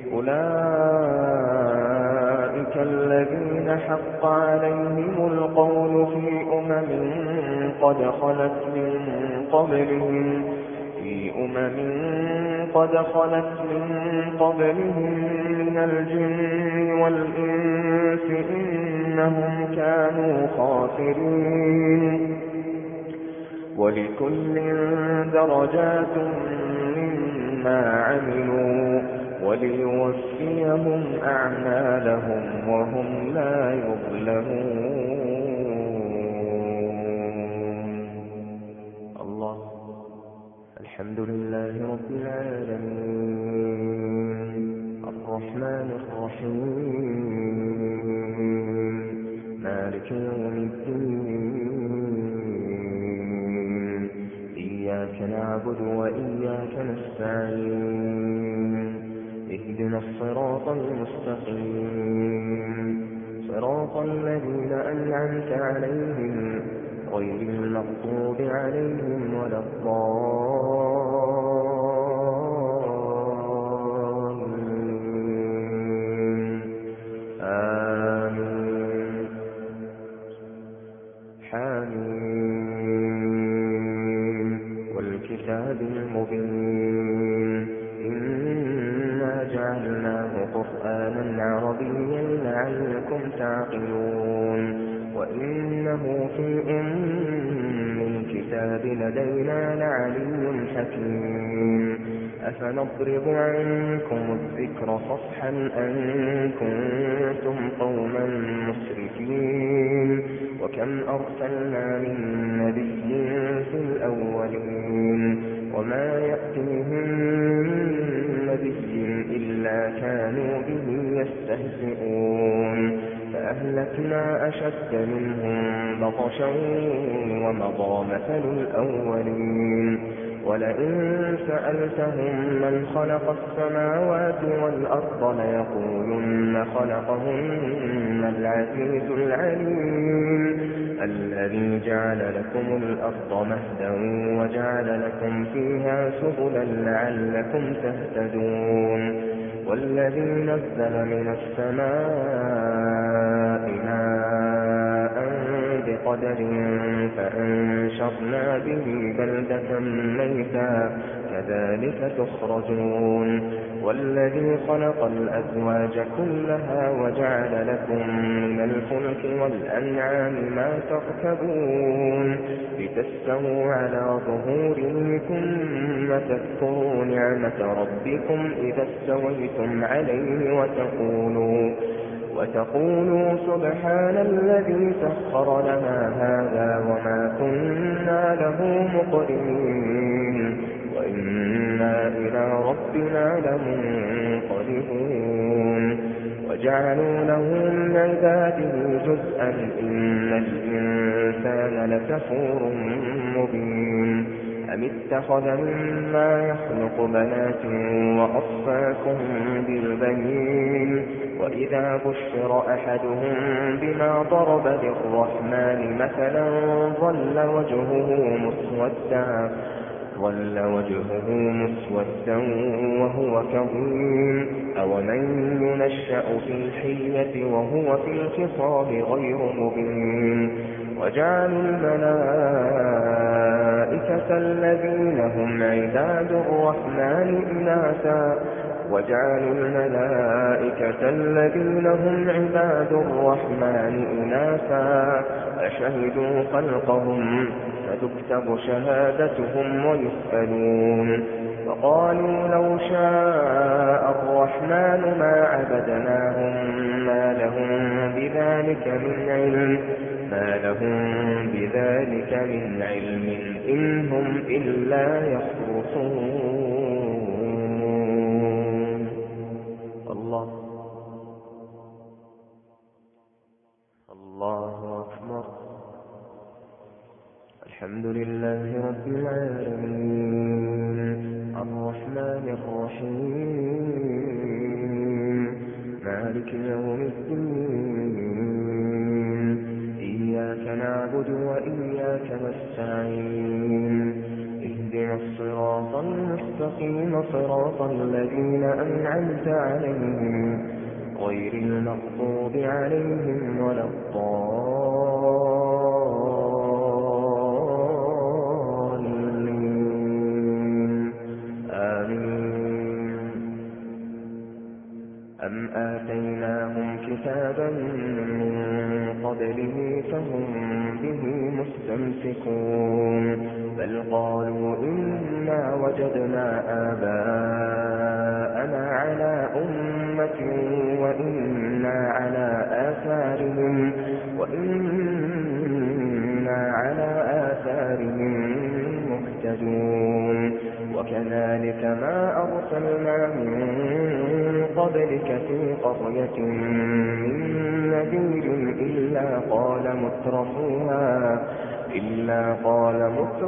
A: أولئك الذين حق عليهم القول في قد خلت من قبلهم من الجن والإنس إنهم كانوا خاسرين ولكل درجات مما عملوا وليوفيهم أعمالهم وهم لا يظلمون. الله. الحمد لله رب العالمين الرحمن الرحيم مالك يوم الدين إياك نعبد وإياك نستعين اهدنا الصراط المستقيم صراط الذين أنعمت عليهم غير المغضوب عليهم ولا الضالين آمين. حميم والكتاب المبين إنا جعلناه قرآنا عربيا لعلكم تعقلون وإنه في الكتاب لدينا لعلي حكيم أفنضرب عنكم الذكر صفحا أن كنتم قوما مسرفين وكم أرسلنا من نبي في الأولين وما يأتيهم من نبي إلا كانوا به يستهزئون فأهلكنا أشد منهم بطشا ومضى مثل الأولين ولئن سألتهم من خلق السماوات والأرض ليقولن خلقهن العزيز العليم الذي جعل لكم الأرض مهدا وجعل لكم فيها سبلا لعلكم تهتدون والذي نزل من السماء ماء بقدر فأنشرنا به بلدة ميتا كذلك تخرجون والذي خلق الأزواج كلها وجعل لكم من الفلك والأنعام ما تركبون لتستووا على ظهوره ثم تذكروا نعمة ربكم إذا استويتم عليه وتقولوا سبحان الذي سخر لنا هذا وما كنا له مقرنين وإنا إلى ربنا لمنقلبون وجعلوا له من عباده جزءا إن الإنسان لكفور مبين أم اتخذ مما يخلق بنات وأصفاكم بالبنين وإذا بشر أحدهم بما ضرب للرحمن مثلا ظل وجهه مسودا وهو كظيم أومن ينشأ في الحية وهو في الخصام غير مبين وجعلوا الملائكة الذين هم عباد الرحمن إناثا أشهدوا خلقهم فتكتب شهادتهم ويسألون وقالوا لو شاء الرحمن ما عبدناهم ما لهم بذلك من علم إن هم إلا يخرصون. الله أكبر. الحمد لله رب العالمين الرحمن الرحيم مالك يوم الدين إياك نعبد وإياك نستعين اهدنا الصراط المستقيم صراط الذين أنعمت عليهم غير المغضوب عليهم ولا الضالين آمين. أم آتيناهم كتابا من قبله فهم به مستمسكون بل قالوا إنا وجدنا آباءنا على أمة وإنا على آثارهم مهتدون. وكذلك ما أرسلنا من قبلك في قرية من نذير إلا قال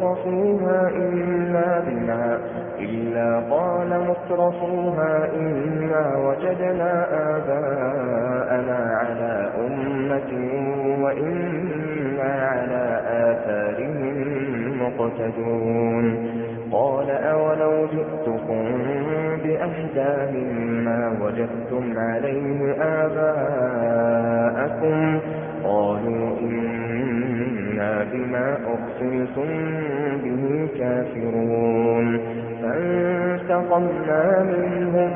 A: مترفوها إنا وجدنا آباءنا على أمة وإنا على آثارهم مقتدون. قال أولو جئتكم بأهدى مما وجدتم عليه آباءكم قالوا إنا بما أرسلتم به كافرون. فانتقمنا منهم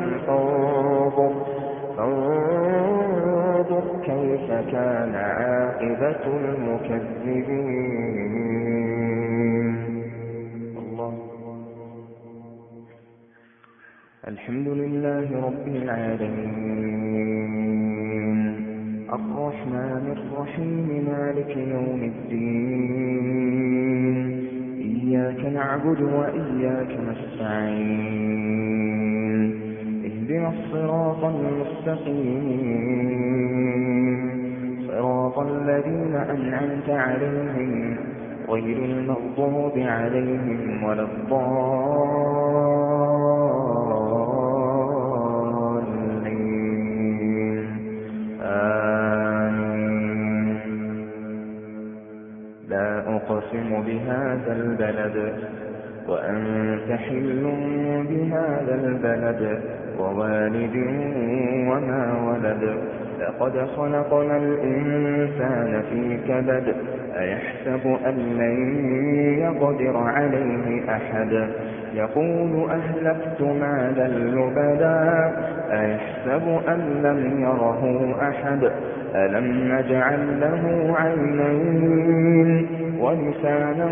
A: فانظر كيف كان عاقبة المكذبين. الحمد لله رب العالمين الرحمن الرحيم مالك يوم الدين إياك نعبد وإياك نستعين اهدنا الصراط المستقيم صراط الذين أنعمت عليهم غير المغضوب عليهم ولا الضالين آمين. لا أقسم بهذا البلد وأنت حل بهذا البلد ووالد وما ولد لقد خلقنا الإنسان في كبد أيحسب أن لن يقدر عليه أحد يقول أهلكت مالا لبدا أيحسب أن لم يره أحد ألم نجعل له عينين ولسانا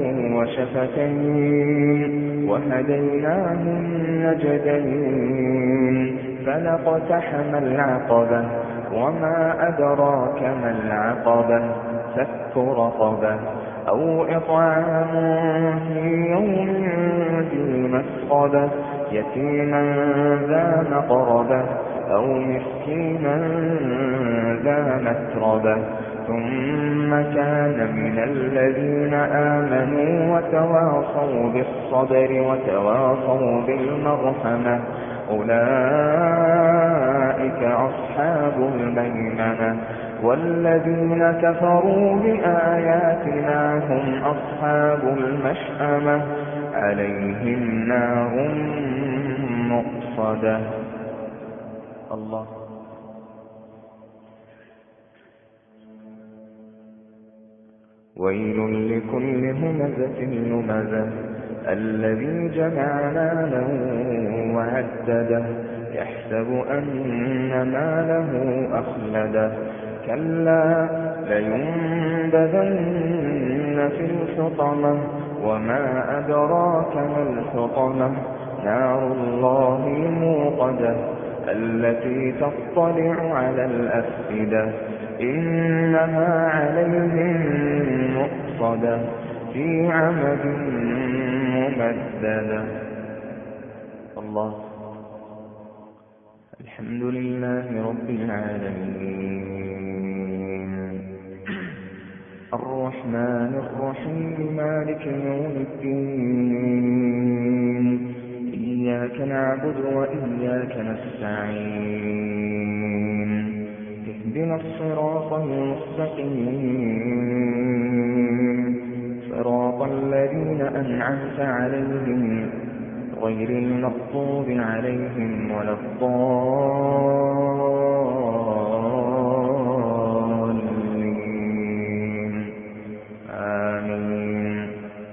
A: وشفتين وهديناه النجدين فلاقتحم العقبة وما أدراك ما العقبة فك رقبة أو إطعام في يوم ذي مسغبة يتيما ذا مقربة أو مسكينا ذا متربة ثم كان من الذين آمنوا وتواصوا بالصبر وتواصوا بالمرحمة أولئك أصحاب الميمنة والذين كفروا بآياتنا هم أصحاب المشأمة عليهم نار مؤصدة. الله. ويل لكل همزة لمزة الذي جمع مالا وعدده يحسب أن ماله أخلده كلا لينبذن في الحطمة وما أدراك ما الحطمة نار الله الموقدة التي تطلع على الأفئدة إنها عليهم مؤصدة في عمد ممددة. الله. الحمد لله رب العالمين الرحمن الرحيم مالك يوم الدين إياك نعبد وإياك نستعين اهدنا الصراط المستقيم صراط الذين أنعمت عليهم غير المغضوب عليهم ولا الضالين آمين.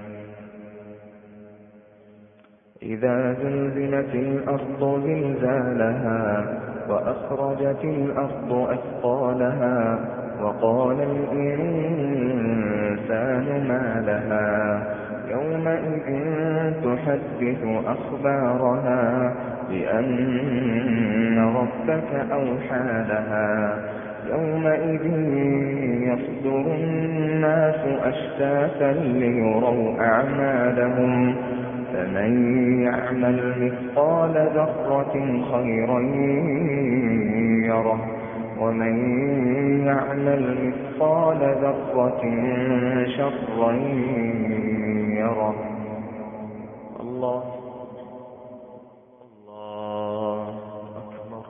A: إذا زلزلت الأرض زلزالها وأخرجت الأرض أثقالها وقال الإنسان ما لها يومئذ تحدث أخبارها بأن ربك أوحى لها يومئذ يصدر الناس أشتاتا ليروا أعمالهم فمن يعمل مثقال ذرة خيرا يره ومن يعمل مثقال ذرة شرا يره. الله الله أكبر.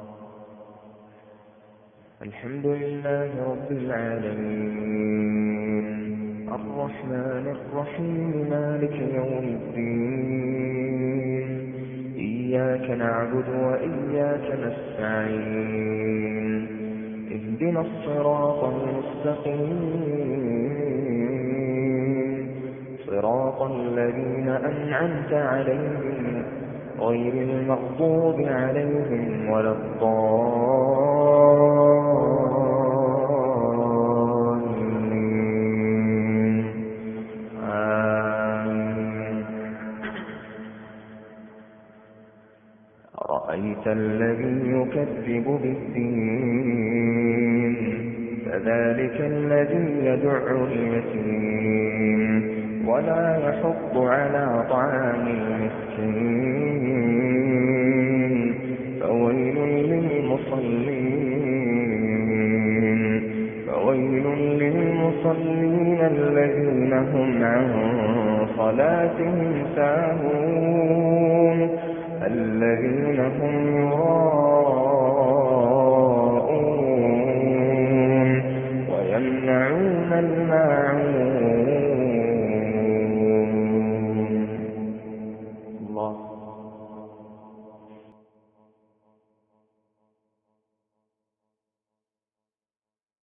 A: الحمد لله رب العالمين الرحمن الرحيم مالك يوم الدين إياك نعبد وإياك نستعين اهدنا الصراط المستقيم صراط الذين أنعمت عليهم غير المغضوب عليهم ولا الضالين آمين. أرأيت الذي يكذب بالدين فذلك الذي يدع اليتيم ولا يحض على طعام المسكين فويل للمصلين الذين هم عن صلاتهم ساهون الذين هم يراءون